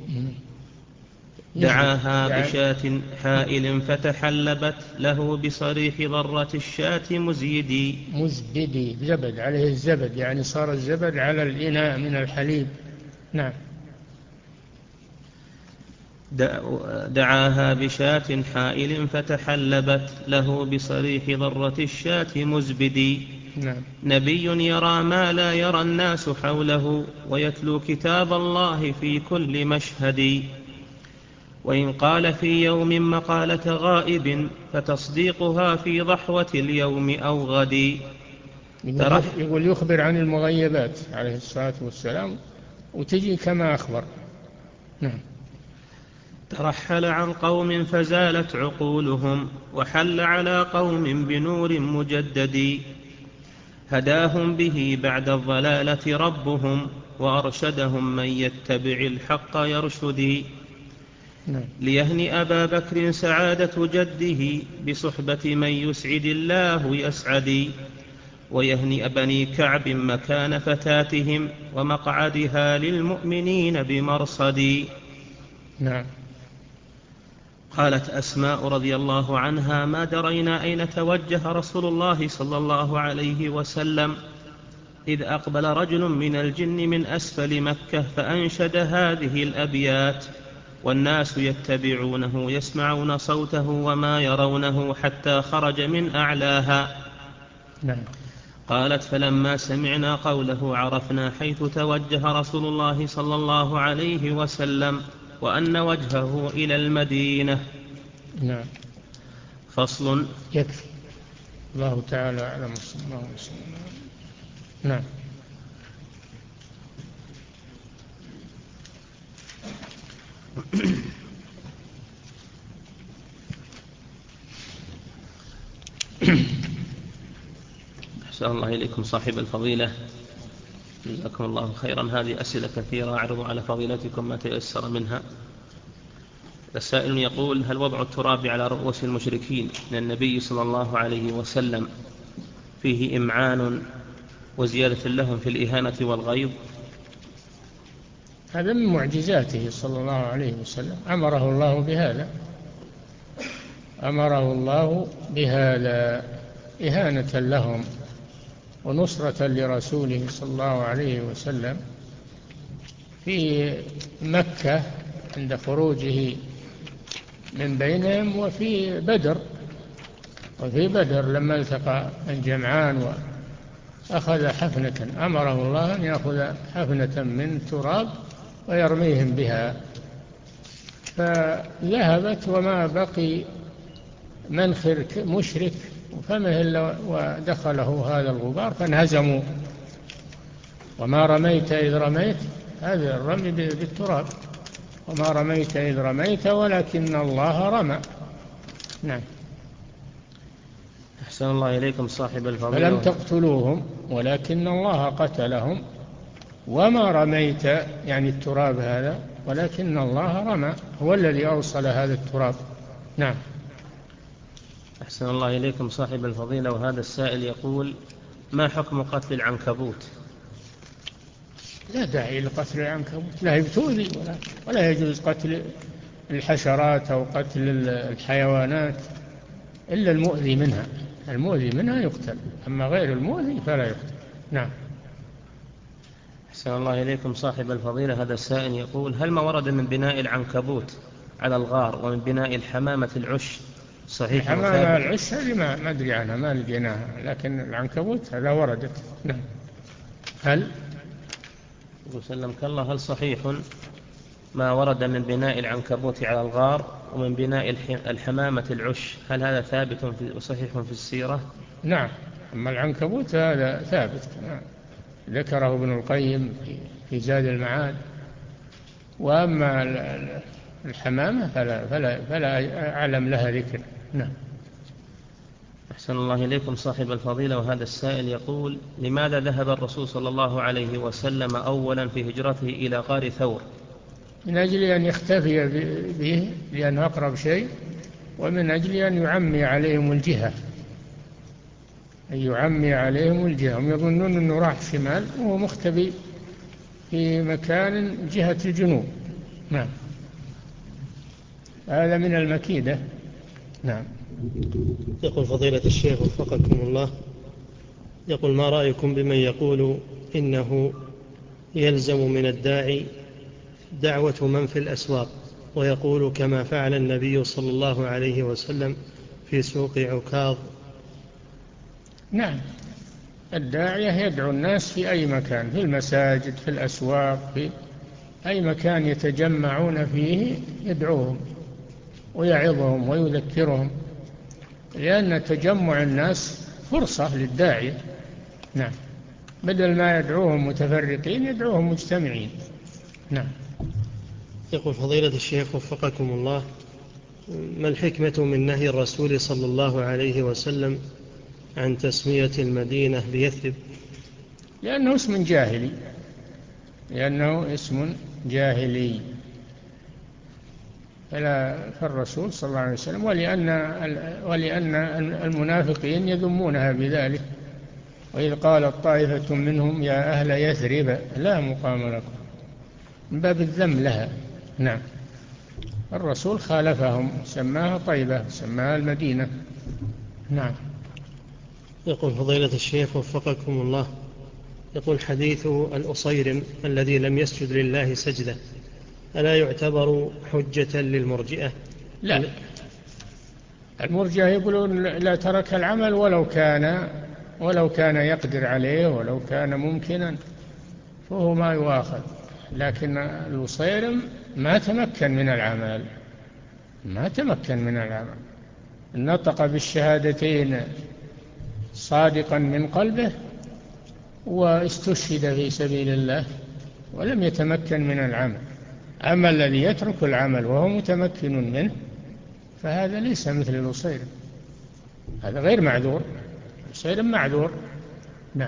دعاها بشاة حائل فتحلبت له بصريح ضرة الشاة مزيدي. مزبدي زبد عليه الزبد، يعني صار الزبد على الإناء من الحليب. نعم. دعاها بشاة حائل فتحلبت له بصريح ضرة الشاة مزبدي. نعم. نبي يرى ما لا يرى الناس حوله، ويتلو كتاب الله في كل مشهد. وإن قال في يوم مقالة غائب، فتصديقها في ضحوة اليوم أو غد. يقول يخبر عن المغيبات عليه الصلاة والسلام وتجي كما أخبر. نعم. ترحل عن قوم فزالت عقولهم، وحل على قوم بنور مجدد. هداهم به بعد الضلالة ربهم، وأرشدهم من يتبع الحق يرشد. نعم. ليهنئ أبا بكر سعادة جده، بصحبة من يسعد الله يسعد. ويهنئ بني كعب مكان فتاتهم، ومقعدها للمؤمنين بمرصد. نعم. قالت أسماء رضي الله عنها: ما درينا أين توجه رسول الله صلى الله عليه وسلم إذ أقبل رجل من الجن من أسفل مكة فأنشد هذه الأبيات: والناس يتبعونه يسمعون صوته وما يرونه حتى خرج من أعلاها. نعم. قالت: فلما سمعنا قوله عرفنا حيث توجه رسول الله صلى الله عليه وسلم وأن وجهه إلى المدينة. نعم. فصل. يكفي. الله تعالى أعلم. صلى الله عليه وسلم. نعم. أحسن الله إليكم صاحب الفضيلة، جزاكم الله خيرا. هذه أسئلة كثيرة أعرض على فضيلتكم ما تيسر منها. السائل يقول: هل وضع التراب على رؤوس المشركين من النبي صلى الله عليه وسلم فيه إمعان وزيادة لهم في الإهانة والغيظ؟ هذا من معجزاته صلى الله عليه وسلم، أمره الله بهذا، أمره الله بهذا إهانة لهم ونصرة لرسوله صلى الله عليه وسلم. في مكة عند خروجه من بينهم، وفي بدر وفي بدر لما التقى الجمعان وأخذ حفنة، أمره الله أن يأخذ حفنة من تراب ويرميهم بها، فذهبت وما بقي منخر مشرك وفمه إلا ودخله هذا الغبار فانهزموا. وما رميت إذ رميت، هذا الرمي بالتراب، وما رميت إذ رميت ولكن الله رمى. نعم. أحسن الله إليكم صاحب الفضيلة. فلم تقتلوهم ولكن الله قتلهم، وما رميت يعني التراب هذا ولكن الله رمى، هو الذي أوصل هذا التراب. نعم. أحسن الله إليكم صاحب الفضيلة. وهذا السائل يقول: ما حكم قتل العنكبوت؟ لا داعي لقتل العنكبوت، لا بتؤذي ولا, ولا يجوز قتل الحشرات أو قتل الحيوانات إلا المؤذي منها، المؤذي منها يقتل، أما غير المؤذي فلا يقتل. نعم. أحسن الله إليكم صاحب الفضيلة. هذا السائل يقول: هل ما ورد من بناء العنكبوت على الغار ومن بناء الحمامة العش صحيح؟ الحمامة العش هذه ما ما أدري عنها، ما لقيناها، لكن العنكبوت هذا وردت. نعم. هل وسلمك الله هل صحيح ما ورد من بناء العنكبوت على الغار ومن بناء الحمامة العش، هل هذا ثابت وصحيح في السيرة؟ نعم. أما العنكبوت هذا ثابت، ذكره ابن القيم في زاد المعاد. وأما الحمامة فلا, فلا, فلا أعلم لها ذكر. نعم. أحسن الله إليكم صاحب الفضيلة. وهذا السائل يقول: لماذا ذهب الرسول صلى الله عليه وسلم أولا في هجرته إلى غار ثور؟ من أجل أن يختفي به لأنه أقرب شيء، ومن أجل أن يعمي عليهم الجهة، أن يعمي عليهم الجهة. هم يظنون أنه راح شمال وهو مختفي في مكان جهة الجنوب. نعم. هذا من المكيدة. نعم. يقول فضيلة الشيخ وفقكم الله، يقول: ما رأيكم بمن يقول إنه يلزم من الداعي دعوة من في الأسواق، ويقول كما فعل النبي صلى الله عليه وسلم في سوق عكاظ؟ نعم. الداعية يدعو الناس في أي مكان، في المساجد، في الأسواق، في أي مكان يتجمعون فيه يدعوهم ويعظهم ويذكرهم، لأن تجمع الناس فرصة للداعية. نعم. بدل ما يدعوهم متفرقين يدعوهم مجتمعين. نعم. يقول فضيلة الشيخ وفقكم الله: ما الحكمة من نهي الرسول صلى الله عليه وسلم عن تسمية المدينة بيثرب؟ لأنه اسم جاهلي، لأنه اسم جاهلي فالرسول صلى الله عليه وسلم، ولأن, ولأن المنافقين يذمونها بذلك. وإذ قالت طائفة منهم يا أهل يثرب لا مقام لكم، من باب الذم لها. نعم. الرسول خالفهم سماها طيبة، سماها المدينة. نعم. يقول فضيلة الشيخ وفقكم الله، يقول حديث الأصيرم الذي لم يسجد لله سجدة ألا يعتبر حجة للمرجئة؟ لا، المرجئة يقولون لا ترك العمل ولو كان ولو كان يقدر عليه ولو كان ممكنا فهو ما يؤاخذ، لكن الأصيرم ما تمكن من العمل، ما تمكن من العمل، نطق بالشهادتين صادقا من قلبه واستشهد في سبيل الله ولم يتمكن من العمل. أما الذي يترك العمل وهو متمكن منه فهذا ليس مثل الأصيرم، هذا غير معذور، الأصيرم معذور. نعم.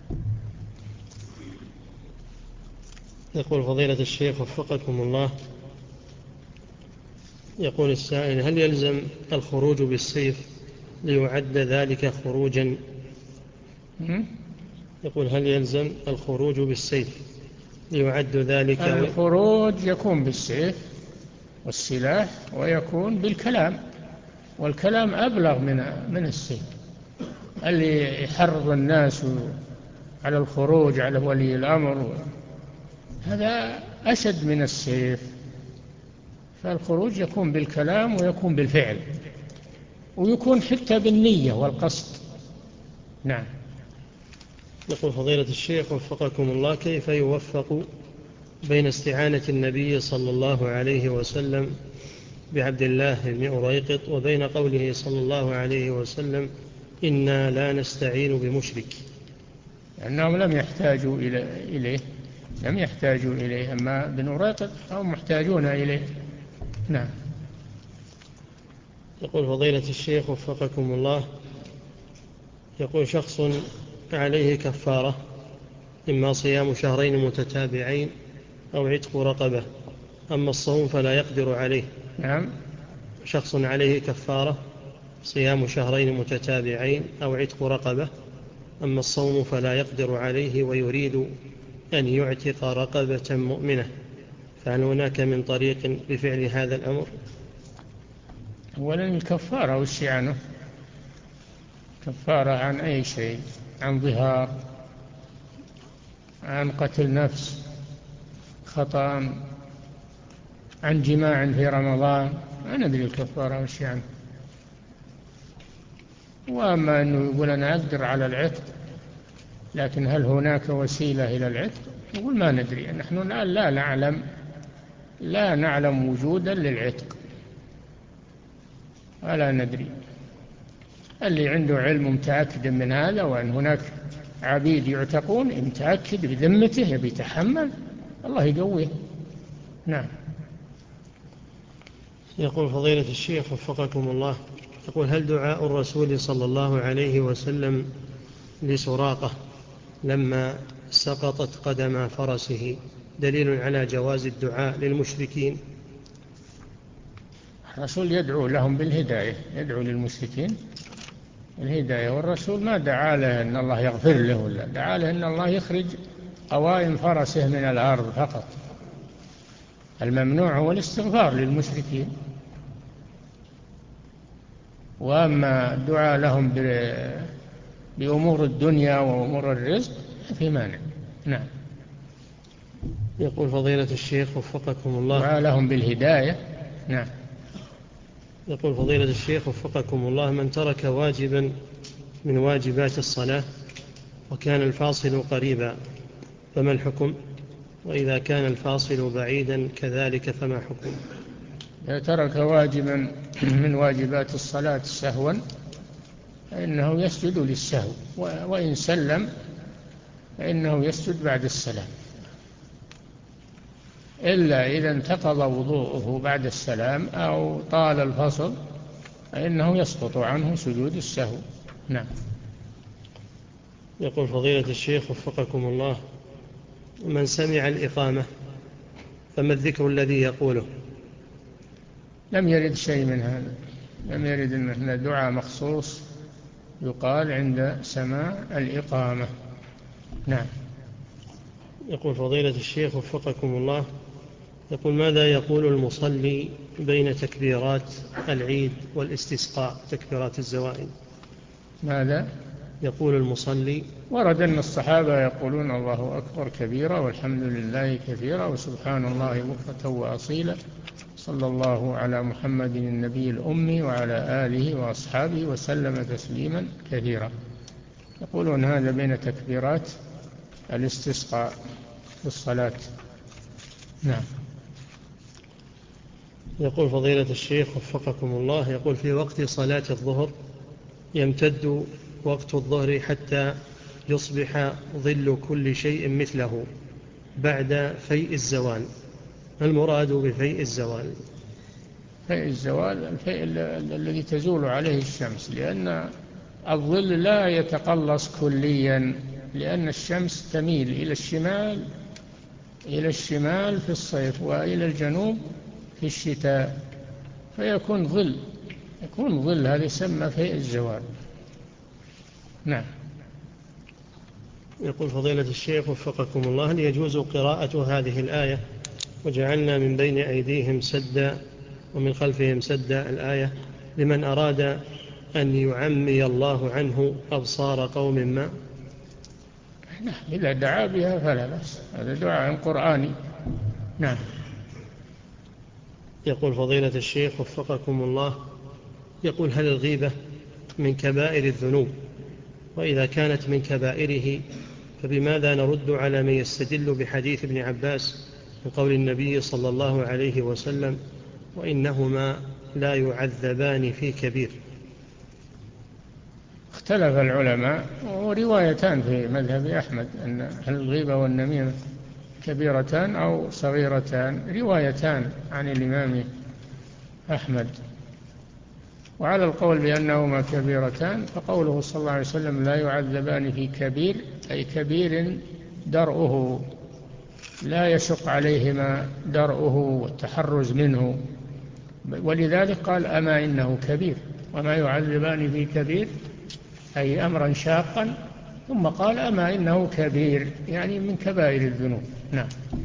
يقول فضيلة الشيخ وفقكم الله، يقول السائل هل يلزم الخروج بالسيف ليعد ذلك خروجا؟ يقول هل يلزم الخروج بالسيف ليعد ذلك؟ الخروج يكون بالسيف والسلاح ويكون بالكلام، والكلام أبلغ من من السيف. اللي يحرض الناس على الخروج على ولي الأمر هذا أشد من السيف، فالخروج يكون بالكلام ويكون بالفعل ويكون حتى بالنية والقصد. نعم. يقول فضيلة الشيخ وفقكم الله، كيف يوفق بين استعانة النبي صلى الله عليه وسلم بعبد الله بن أريقط وبين قوله صلى الله عليه وسلم إنا لا نستعين بمشرك؟ لأنهم لم يحتاجوا إليه لم يحتاجوا إليه، أما بن أريقط هم محتاجون إليه. نعم. يقول فضيلة الشيخ وفقكم الله، يقول شخص عليه كفارة إما صيام شهرين متتابعين أو عتق رقبة، أما الصوم فلا يقدر عليه. نعم. شخص عليه كفارة صيام شهرين متتابعين أو عتق رقبة، أما الصوم فلا يقدر عليه ويريد أن يعتق رقبة مؤمنة، فهل هناك من طريق لفعل هذا الأمر؟ أولا الكفارة وش عنه؟ كفارة عن أي شيء، عن ظهار، عن قتل نفس خطأ، عن جماع في رمضان، ما ندري الكفارة وش عنه. وأما أنه يقول أنا أقدر على العتق لكن هل هناك وسيلة إلى العتق؟ يقول ما ندري، نحن الآن لا نعلم لا نعلم وجودا للعتق ولا ندري. اللي عنده علم متأكد من هذا وأن هناك عبيد يعتقون متأكد بذمته يبي يتحمل، الله يقويه. نعم. يقول فضيلة الشيخ وفقكم الله، يقول هل دعاء الرسول صلى الله عليه وسلم لسراقة لما سقطت قدم فرسه دليل على جواز الدعاء للمشركين؟ الرسول يدعو لهم بالهداية، يدعو للمشركين الهداية، والرسول ما دعا له أن الله يغفر له، ولا دعا له أن الله يخرج قوائم فرسه من الأرض فقط. الممنوع هو الاستغفار للمشركين، وأما الدعاء لهم بأمور الدنيا وأمور الرزق في مانع. نعم. يقول فضيلة الشيخ وفقكم الله، دعاء لهم بالهداية. نعم. يقول فضيلة الشيخ وفقكم الله، من ترك واجبا من واجبات الصلاة وكان الفاصل قريبا فما الحكم؟ وإذا كان الفاصل بعيدا كذلك فما حكم؟ إذا ترك واجبا من واجبات الصلاة سهوا فإنه يسجد للسهو، وإن سلم فإنه يسجد بعد السلام، إلا إذا انتقض وضوءه بعد السلام أو طال الفصل فإنه يسقط عنه سجود السهو. نعم. يقول فضيلة الشيخ وفقكم الله، من سمع الإقامة فما الذكر الذي يقوله؟ لم يرد شيء من هذا، لم يرد أنه دعاء مخصوص يقال عند سماع الإقامة. نعم. يقول فضيلة الشيخ وفقكم الله، يقول ماذا يقول المصلي بين تكبيرات العيد والاستسقاء تكبيرات الزوائد؟ ماذا يقول المصلي؟ ورد أن الصحابة يقولون الله أكبر كبيرا والحمد لله كثيرا وسبحان الله بكرة وأصيلا، صلى الله على محمد النبي الأمي وعلى آله وأصحابه وسلم تسليما كثيرا. يقولون هذا بين تكبيرات الاستسقاء في الصلاة. نعم. يقول فضيلة الشيخ وفقكم الله، يقول في وقت صلاة الظهر يمتد وقت الظهر حتى يصبح ظل كل شيء مثله بعد فيء الزوال، ما المراد بفيء الزوال؟ فيء الزوال الفيء الذي تزول عليه الشمس، لأن الظل لا يتقلص كليا، لأن الشمس تميل إلى الشمال إلى الشمال في الصيف وإلى الجنوب في الشتاء، فيكون ظل يكون ظل هذا يسمى فيء الزوال. نعم. يقول فضيلة الشيخ وفقكم الله، هل يجوز قراءة هذه الآية وجعلنا من بين أيديهم سدا ومن خلفهم سدا الآية لمن أراد أن يعمي الله عنه أبصار قوم ما؟ نعم، إذا دعا بها فلا بأس، هذا دعاء قرآني. نعم. يقول فضيلة الشيخ وفقكم الله، يقول هل الغيبة من كبائر الذنوب؟ وإذا كانت من كبائره فبماذا نرد على من يستدل بحديث ابن عباس من قول النبي صلى الله عليه وسلم وإنهما لا يعذبان في كبير؟ اختلف العلماء، وروايتان في مذهب أحمد أن هل الغيبة والنميمة كبيرتان أو صغيرتان، روايتان عن الإمام أحمد. وعلى القول بأنهما كبيرتان فقوله صلى الله عليه وسلم لا يعذبان في كبير، أي كبير درؤه لا يشق عليهما درؤه والتحرز منه، ولذلك قال أما إنه كبير، وما يعذبان في كبير أي أمرا شاقا، ثم قال أما إنه كبير يعني من كبائر الذنوب. نعم.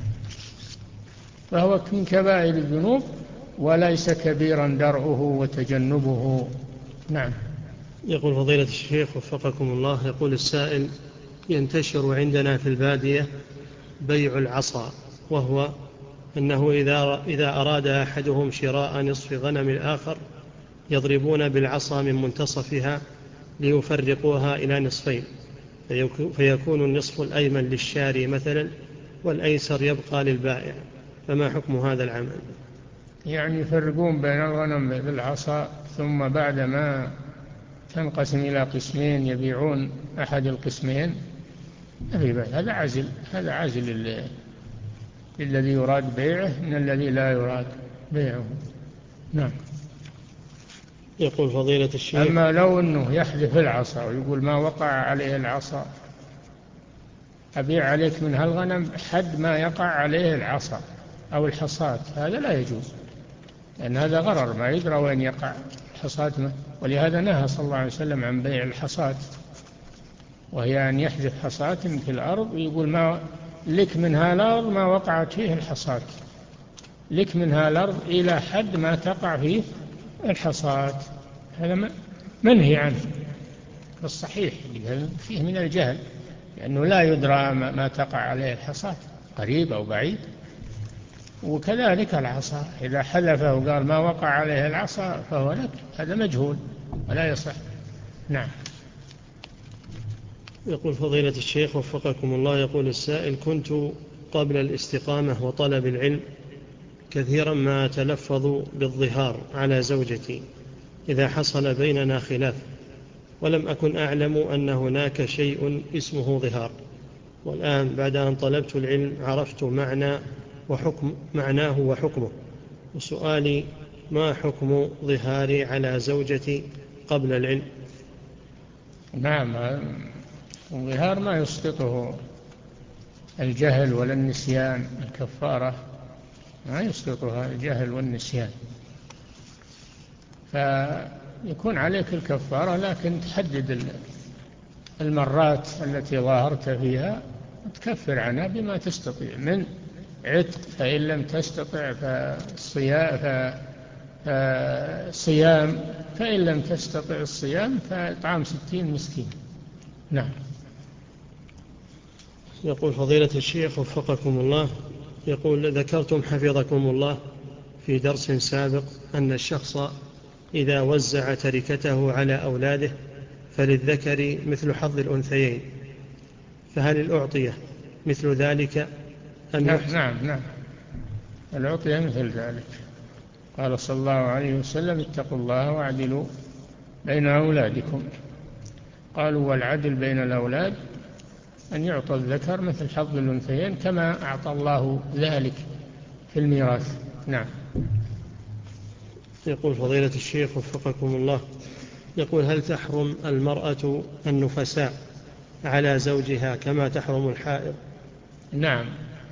فهو من كبائر الذنوب وليس كبيرا درؤه وتجنبه. نعم. يقول فضيلة الشيخ وفقكم الله، يقول السائل ينتشر عندنا في البادية بيع العصا، وهو أنه إذا, إذا أراد أحدهم شراء نصف غنم الآخر يضربون بالعصا من منتصفها ليفرقوها إلى نصفين، فيكون النصف الأيمن للشاري مثلا والأيسر يبقى للبائع، فما حكم هذا العمل؟ يعني يفرقون بين الغنم بالعصا ثم بعدما تنقسم إلى قسمين يبيعون أحد القسمين، هذا عزل هذا عزل الذي يراد بيعه من الذي لا يراد بيعه. نعم. يقول فضيلة الشيخ أما لو أنه يحذف العصا ويقول ما وقع عليه العصا أبيع عليك من هالغنم حد ما يقع عليه العصا أو الحصات، هذا لا يجوز، لأن هذا غرر ما يدرى وين يقع الحصات، ولهذا نهى صلى الله عليه وسلم عن بيع الحصات، وهي أن يحذف حصات في الأرض ويقول ما لك منها الأرض ما وقعت فيه الحصات، لك منها الأرض إلى حد ما تقع فيه الحصات، هذا منهي عنه بالصحيح، فيه من الجهل، لأنه لا يدرى ما تقع عليه الحصات قريب أو بعيد. وكذلك العصا إذا حذفه وقال ما وقع عليه العصا فهو لك، هذا مجهول ولا يصح. نعم. يقول فضيلة الشيخ وفقكم الله، يقول السائل كنت قبل الاستقامة وطلب العلم كثيرا ما أتلفظ بالظهار على زوجتي إذا حصل بيننا خلاف، ولم أكن أعلم أن هناك شيء اسمه ظهار، والآن بعد أن طلبت العلم عرفت معنى وحكم معناه وحكمه، وسؤالي ما حكم ظهاري على زوجتي قبل العلم؟ نعم، الظهار ما يسقطه الجهل ولا النسيان، الكفارة ما يسقطها الجهل والنسيان، فيكون عليك الكفارة، لكن تحدد المرات التي ظاهرت فيها وتكفر عنها بما تستطيع من عتق، فإن لم تستطع فصيام، فإن لم تستطع الصيام فإطعام ستين مسكين. نعم. يقول فضيلة الشيخ وفقكم الله، يقول ذكرتم حفظكم الله في درس سابق أن الشخص إذا وزع تركته على أولاده فللذكر مثل حظ الأنثيين، فهل الأعطية مثل ذلك؟ نعم نعم نعم الأعطية مثل ذلك. قال صلى الله عليه وسلم: اتقوا الله واعدلوا بين أولادكم. قالوا: والعدل بين الأولاد أن يعطى الذكر مثل حظ الأنثيين كما أعطى الله ذلك في الميراث. نعم. يقول فضيلة الشيخ وفقكم الله، يقول: هل تحرم المرأة النفساء على زوجها كما تحرم الحائض؟ نعم،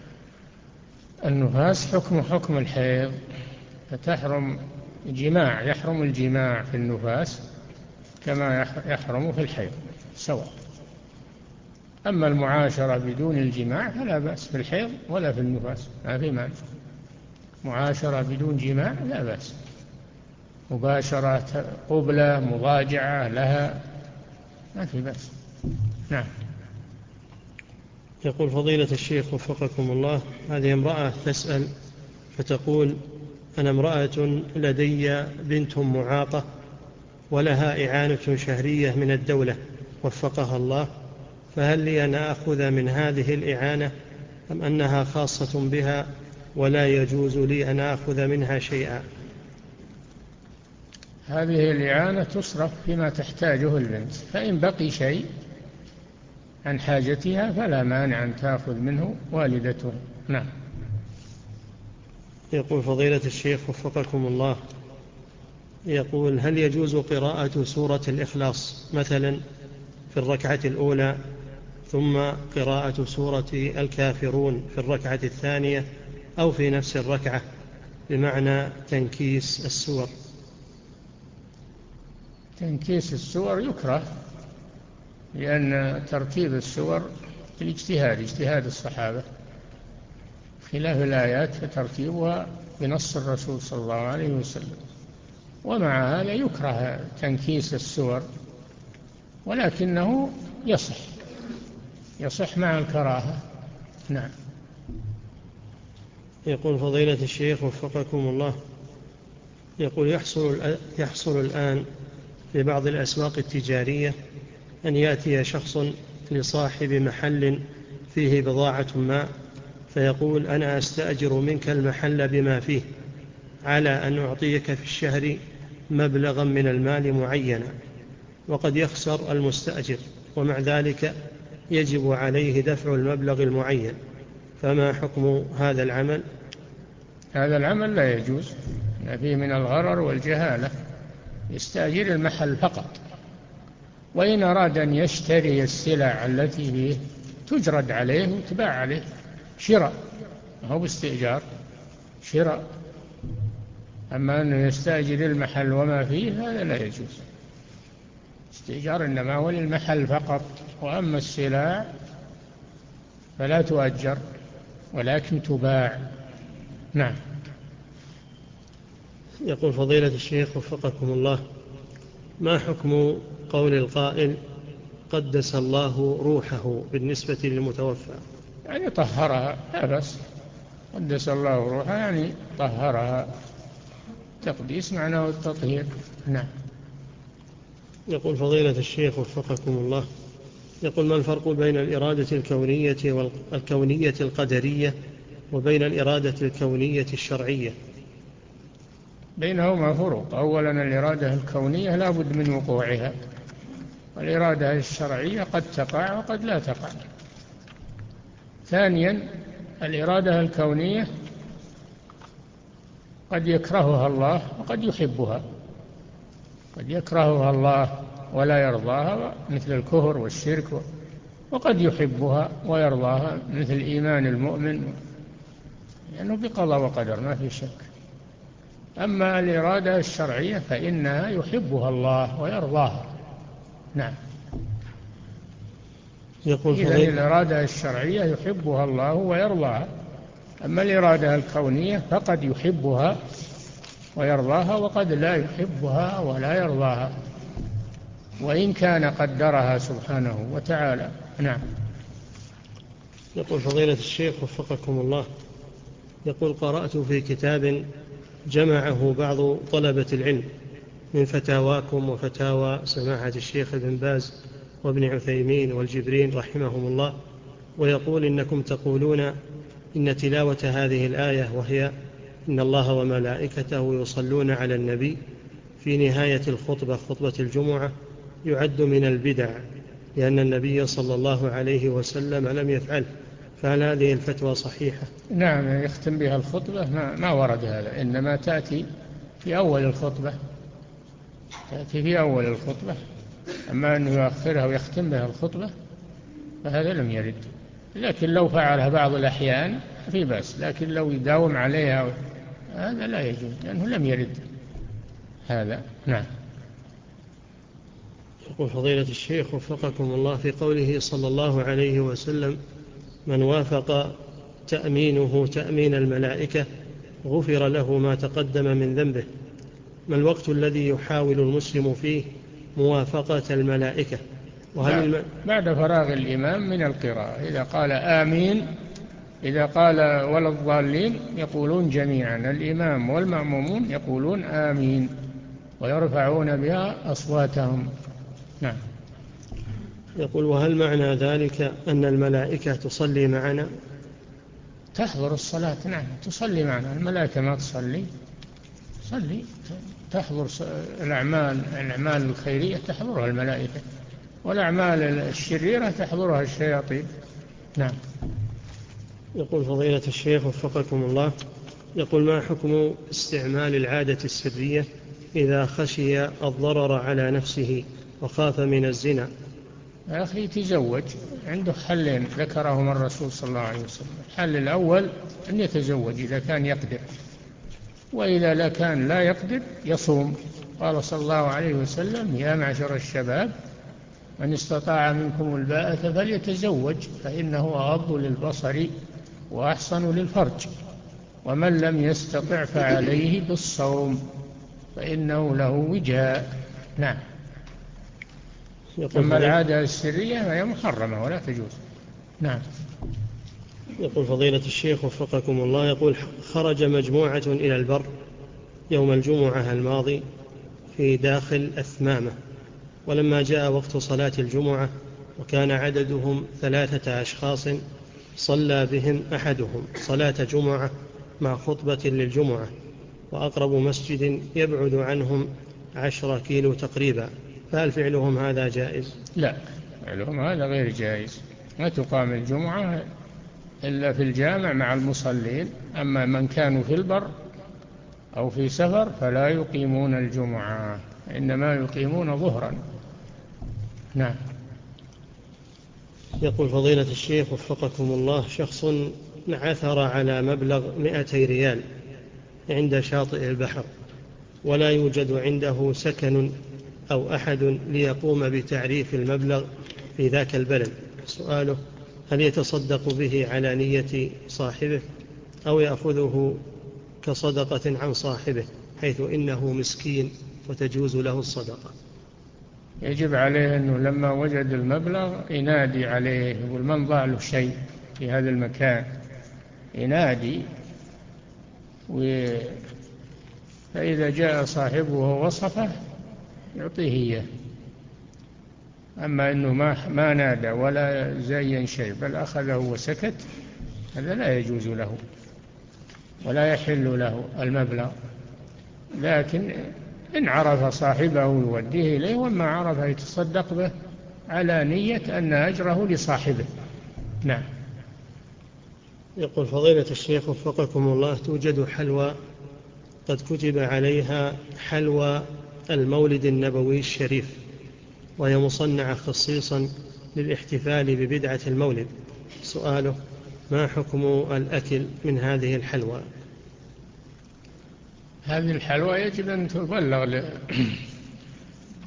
النفاس حكم حكم الحيض، فتحرم جماع، يحرم الجماع في النفاس كما يحرم في الحيض سواء. أما المعاشرة بدون الجماع فلا بأس في الحيض ولا في النفاس، ما في مانع. معاشرة بدون جماع لا بأس، مباشرة قبلة مضاجعة لها ما في بأس. نعم. يقول فضيلة الشيخ وفقكم الله، هذه امرأة تسأل فتقول: أنا امرأة لدي بنت معاقة ولها إعانة شهرية من الدولة وفقها الله، فهل لي أن أخذ من هذه الإعانة أم أنها خاصة بها ولا يجوز لي أن أخذ منها شيئا؟ هذه الإعانة تصرف فيما تحتاجه البنت، فإن بقي شيء عن حاجتها فلا مانع أن تأخذ منه والدته. نعم. يقول فضيلة الشيخ وفقكم الله، يقول: هل يجوز قراءة سورة الإخلاص مثلا في الركعة الأولى ثم قراءة سورة الكافرون في الركعة الثانية أو في نفس الركعة، بمعنى تنكيس السور؟ تنكيس السور يكره، لأن ترتيب السور الاجتهاد اجتهاد الصحابة، خلاف الآيات فترتيبها بنص الرسول صلى الله عليه وسلم. ومع هذا يكره تنكيس السور، ولكنه يصح يصح مع الكراهة. نعم. يقول فضيلة الشيخ وفقكم الله، يقول: يحصل, يحصل الآن في بعض الأسواق التجارية أن يأتي شخص لصاحب محل فيه بضاعة ما فيقول: أنا أستأجر منك المحل بما فيه على أن أعطيك في الشهر مبلغا من المال معينا، وقد يخسر المستأجر ومع ذلك يجب عليه دفع المبلغ المعين، فما حكم هذا العمل؟ هذا العمل لا يجوز، فيه من الغرر والجهالة. يستأجر المحل فقط، وإن أراد أن يشتري السلع التي فيه تجرد عليه وتباع عليه شراء، هو باستئجار شراء. أما أنه يستأجر المحل وما فيه هذا لا يجوز. استئجار إنما هو للمحل فقط، وأما السلع فلا تؤجر ولكن تباع. نعم. يقول فضيلة الشيخ وفقكم الله: ما حكم قول القائل قدس الله روحه بالنسبة للمتوفى؟ يعني طهرها، لا بس قدس الله روحها يعني طهرها، تقديس معناه التطهير. نعم. يقول فضيلة الشيخ وفقكم الله، يقول: ما الفرق بين الإرادة الكونية والكونية القدرية وبين الإرادة الكونية الشرعية؟ بينهما فروق. أولا الإرادة الكونية لا بد من وقوعها، والإرادة الشرعية قد تقع وقد لا تقع. ثانيا الإرادة الكونية قد يكرهها الله وقد يحبها، قد يكرهها الله ولا يرضاها مثل الكفر والشرك، وقد يحبها ويرضاها مثل إيمان المؤمن، لأنه يعني بقضاء وقدر ما في شك. أما الإرادة الشرعية فإنها يحبها الله ويرضاها. نعم. إذن الإرادة الشرعية يحبها الله ويرضاها، أما الإرادة الكونية فقد يحبها ويرضاها وقد لا يحبها ولا يرضاها، وإن كان قدرها سبحانه وتعالى. نعم. يقول فضيلة الشيخ وفقكم الله، يقول قرأت في كتاب جمعه بعض طلبة العلم من فتاواكم وفتاوى سماحة الشيخ ابن باز وابن عثيمين والجبرين رحمهم الله، ويقول إنكم تقولون إن تلاوة هذه الآية وهي إن الله وملائكته يصلون على النبي في نهاية الخطبة خطبة الجمعة يعد من البدع، لأن النبي صلى الله عليه وسلم لم يفعله، فهل هذه الفتوى صحيحة؟ نعم، يختم بها الخطبة ما, ما ورد هذا، إنما تأتي في أول الخطبة، تأتي في أول الخطبة، أما أنه يؤخرها ويختم بها الخطبة فهذا لم يرد. لكن لو فعلها بعض الأحيان في بأس، لكن لو يداوم عليها هذا لا يجوز، لأنه لم يرد هذا. نعم. يقول فضيلة الشيخ وفقكم الله، في قوله صلى الله عليه وسلم من وافق تأمينه تأمين الملائكة غفر له ما تقدم من ذنبه، ما الوقت الذي يحاول المسلم فيه موافقة الملائكة؟ وهل الم... بعد فراغ الإمام من القراءة، إذا قال آمين، إذا قال ولا الضالين يقولون جميعا، الإمام والمأمومون يقولون آمين ويرفعون بها أصواتهم. نعم. يقول وهل معنى ذلك أن الملائكة تصلي معنا؟ تحضر الصلاة، نعم تصلي معنا، الملائكة ما تصلي، تصلي تحضر الأعمال، الأعمال الخيرية تحضرها الملائكة، والأعمال الشريرة تحضرها الشياطين. نعم. يقول فضيلة الشيخ وفقكم الله، يقول ما حكم استعمال العادة السرية إذا خشي الضرر على نفسه وخاف من الزنا؟ يا أخي تزوج، عنده حلين ذكرهما الرسول صلى الله عليه وسلم. الحل الأول أن يتزوج إذا كان يقدر، وإذا لا كان لا يقدر يصوم. قال صلى الله عليه وسلم يا معشر الشباب من استطاع منكم الباءة فليتزوج فإنه أغض للبصر وأحصن للفرج، ومن لم يستطع فعليه بالصوم فإنه له وجاء. نعم. أما العادة السرية فهي محرمة ولا تجوز. نعم. يقول فضيلة الشيخ وفقكم الله، يقول خرج مجموعة إلى البر يوم الجمعة الماضي في داخل أثمامة، ولما جاء وقت صلاة الجمعة وكان عددهم ثلاثة أشخاص صلى بهم أحدهم صلاة جمعة مع خطبة للجمعة، وأقرب مسجد يبعد عنهم عشرة كيلو تقريبا، فهل فعلهم هذا جائز؟ لا، فعلهم هذا غير جائز، ما تقام الجمعة إلا في الجامع مع المصلين، أما من كانوا في البر أو في سفر فلا يقيمون الجمعة، إنما يقيمون ظهرا. نعم. يقول فضيلة الشيخ وفقكم الله، شخص عثر على مبلغ مئتي ريال عند شاطئ البحر ولا يوجد عنده سكن أو أحد ليقوم بتعريف المبلغ في ذاك البلد، سؤاله هل يتصدق به على نية صاحبه أو يأخذه كصدقة عن صاحبه حيث إنه مسكين وتجوز له الصدقة؟ يجب عليه أنه لما وجد المبلغ ينادي عليه، يقول من ضاع له شيء في هذا المكان، ينادي، فإذا جاء صاحبه ووصفه يعطيه إياه. أما أنه ما, ما نادى ولا زين شيء بل أخذه وسكت، هذا لا يجوز له ولا يحل له المبلغ، لكن إن عرف صاحبه يوديه إليه، وما عرف يتصدق به على نية أن أجره لصاحبه. نعم. يقول فضيلة الشيخ وفقكم الله، توجد حلوى قد كتب عليها حلوى المولد النبوي الشريف، وهي مصنعة خصيصا للاحتفال ببدعة المولد، سؤاله ما حكم الأكل من هذه الحلوى؟ هذه الحلوى يجب أن تبلغ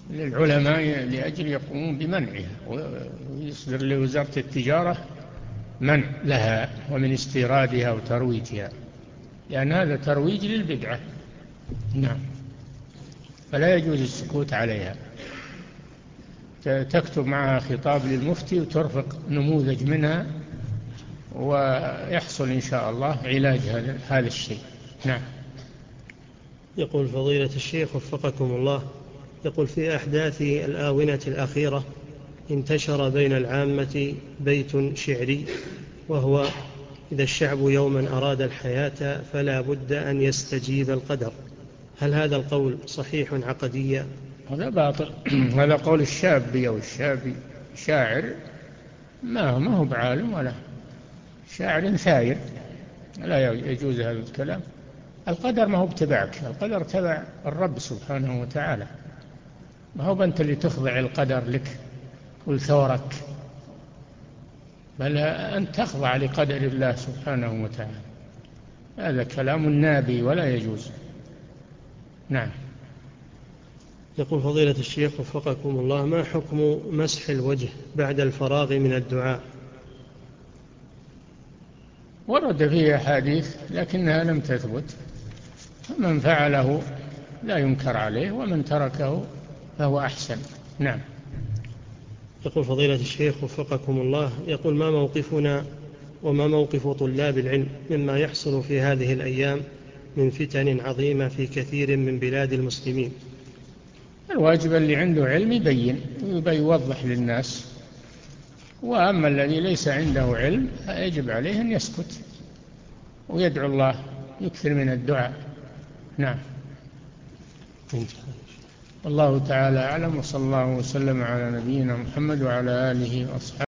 للعلماء لأجل يقومون بمنعها، ويصدر لوزارة التجارة منع لها ومن استيرادها وترويجها، لأن هذا ترويج للبدعة. نعم. فلا يجوز السكوت عليها، تكتب معها خطاب للمفتي وترفق نموذج منها، ويحصل إن شاء الله علاج هذا الشيء. نعم. يقول فضيلة الشيخ وفقكم الله، يقول في أحداث الآونة الأخيرة انتشر بين العامة بيت شعري، وهو: إذا الشعب يوما أراد الحياة فلا بد أن يستجيب القدر. هل هذا القول صحيح عقديا؟ هذا باطل. هذا قول الشابي أو الشابي، شاعر ما ما هو بعالم ولا شاعر ثاير، لا يجوز هذا الكلام. القدر ما هو بتبعك، القدر تبع الرب سبحانه وتعالى، ما هو أنت اللي تخضع القدر لك والثورك، بل أن تخضع لقدر الله سبحانه وتعالى. هذا كلام نابي ولا يجوز. نعم. يقول فضيلة الشيخ وفقكم الله، ما حكم مسح الوجه بعد الفراغ من الدعاء؟ ورد فيه أحاديث لكنها لم تثبت، فمن فعله لا ينكر عليه، ومن تركه فهو أحسن. نعم. يقول فضيلة الشيخ وفقكم الله، يقول: ما موقفنا وما موقف طلاب العلم مما يحصل في هذه الأيام من فتن عظيمة في كثير من بلاد المسلمين؟ الواجب اللي عنده علم يبين ويوضح للناس، وأما الذي ليس عنده علم يجب عليه أن يسكت ويدعو الله، يكثر من الدعاء. نعم. الله تعالى أعلم، وصلى الله وسلم على نبينا محمد وعلى آله وأصحابه.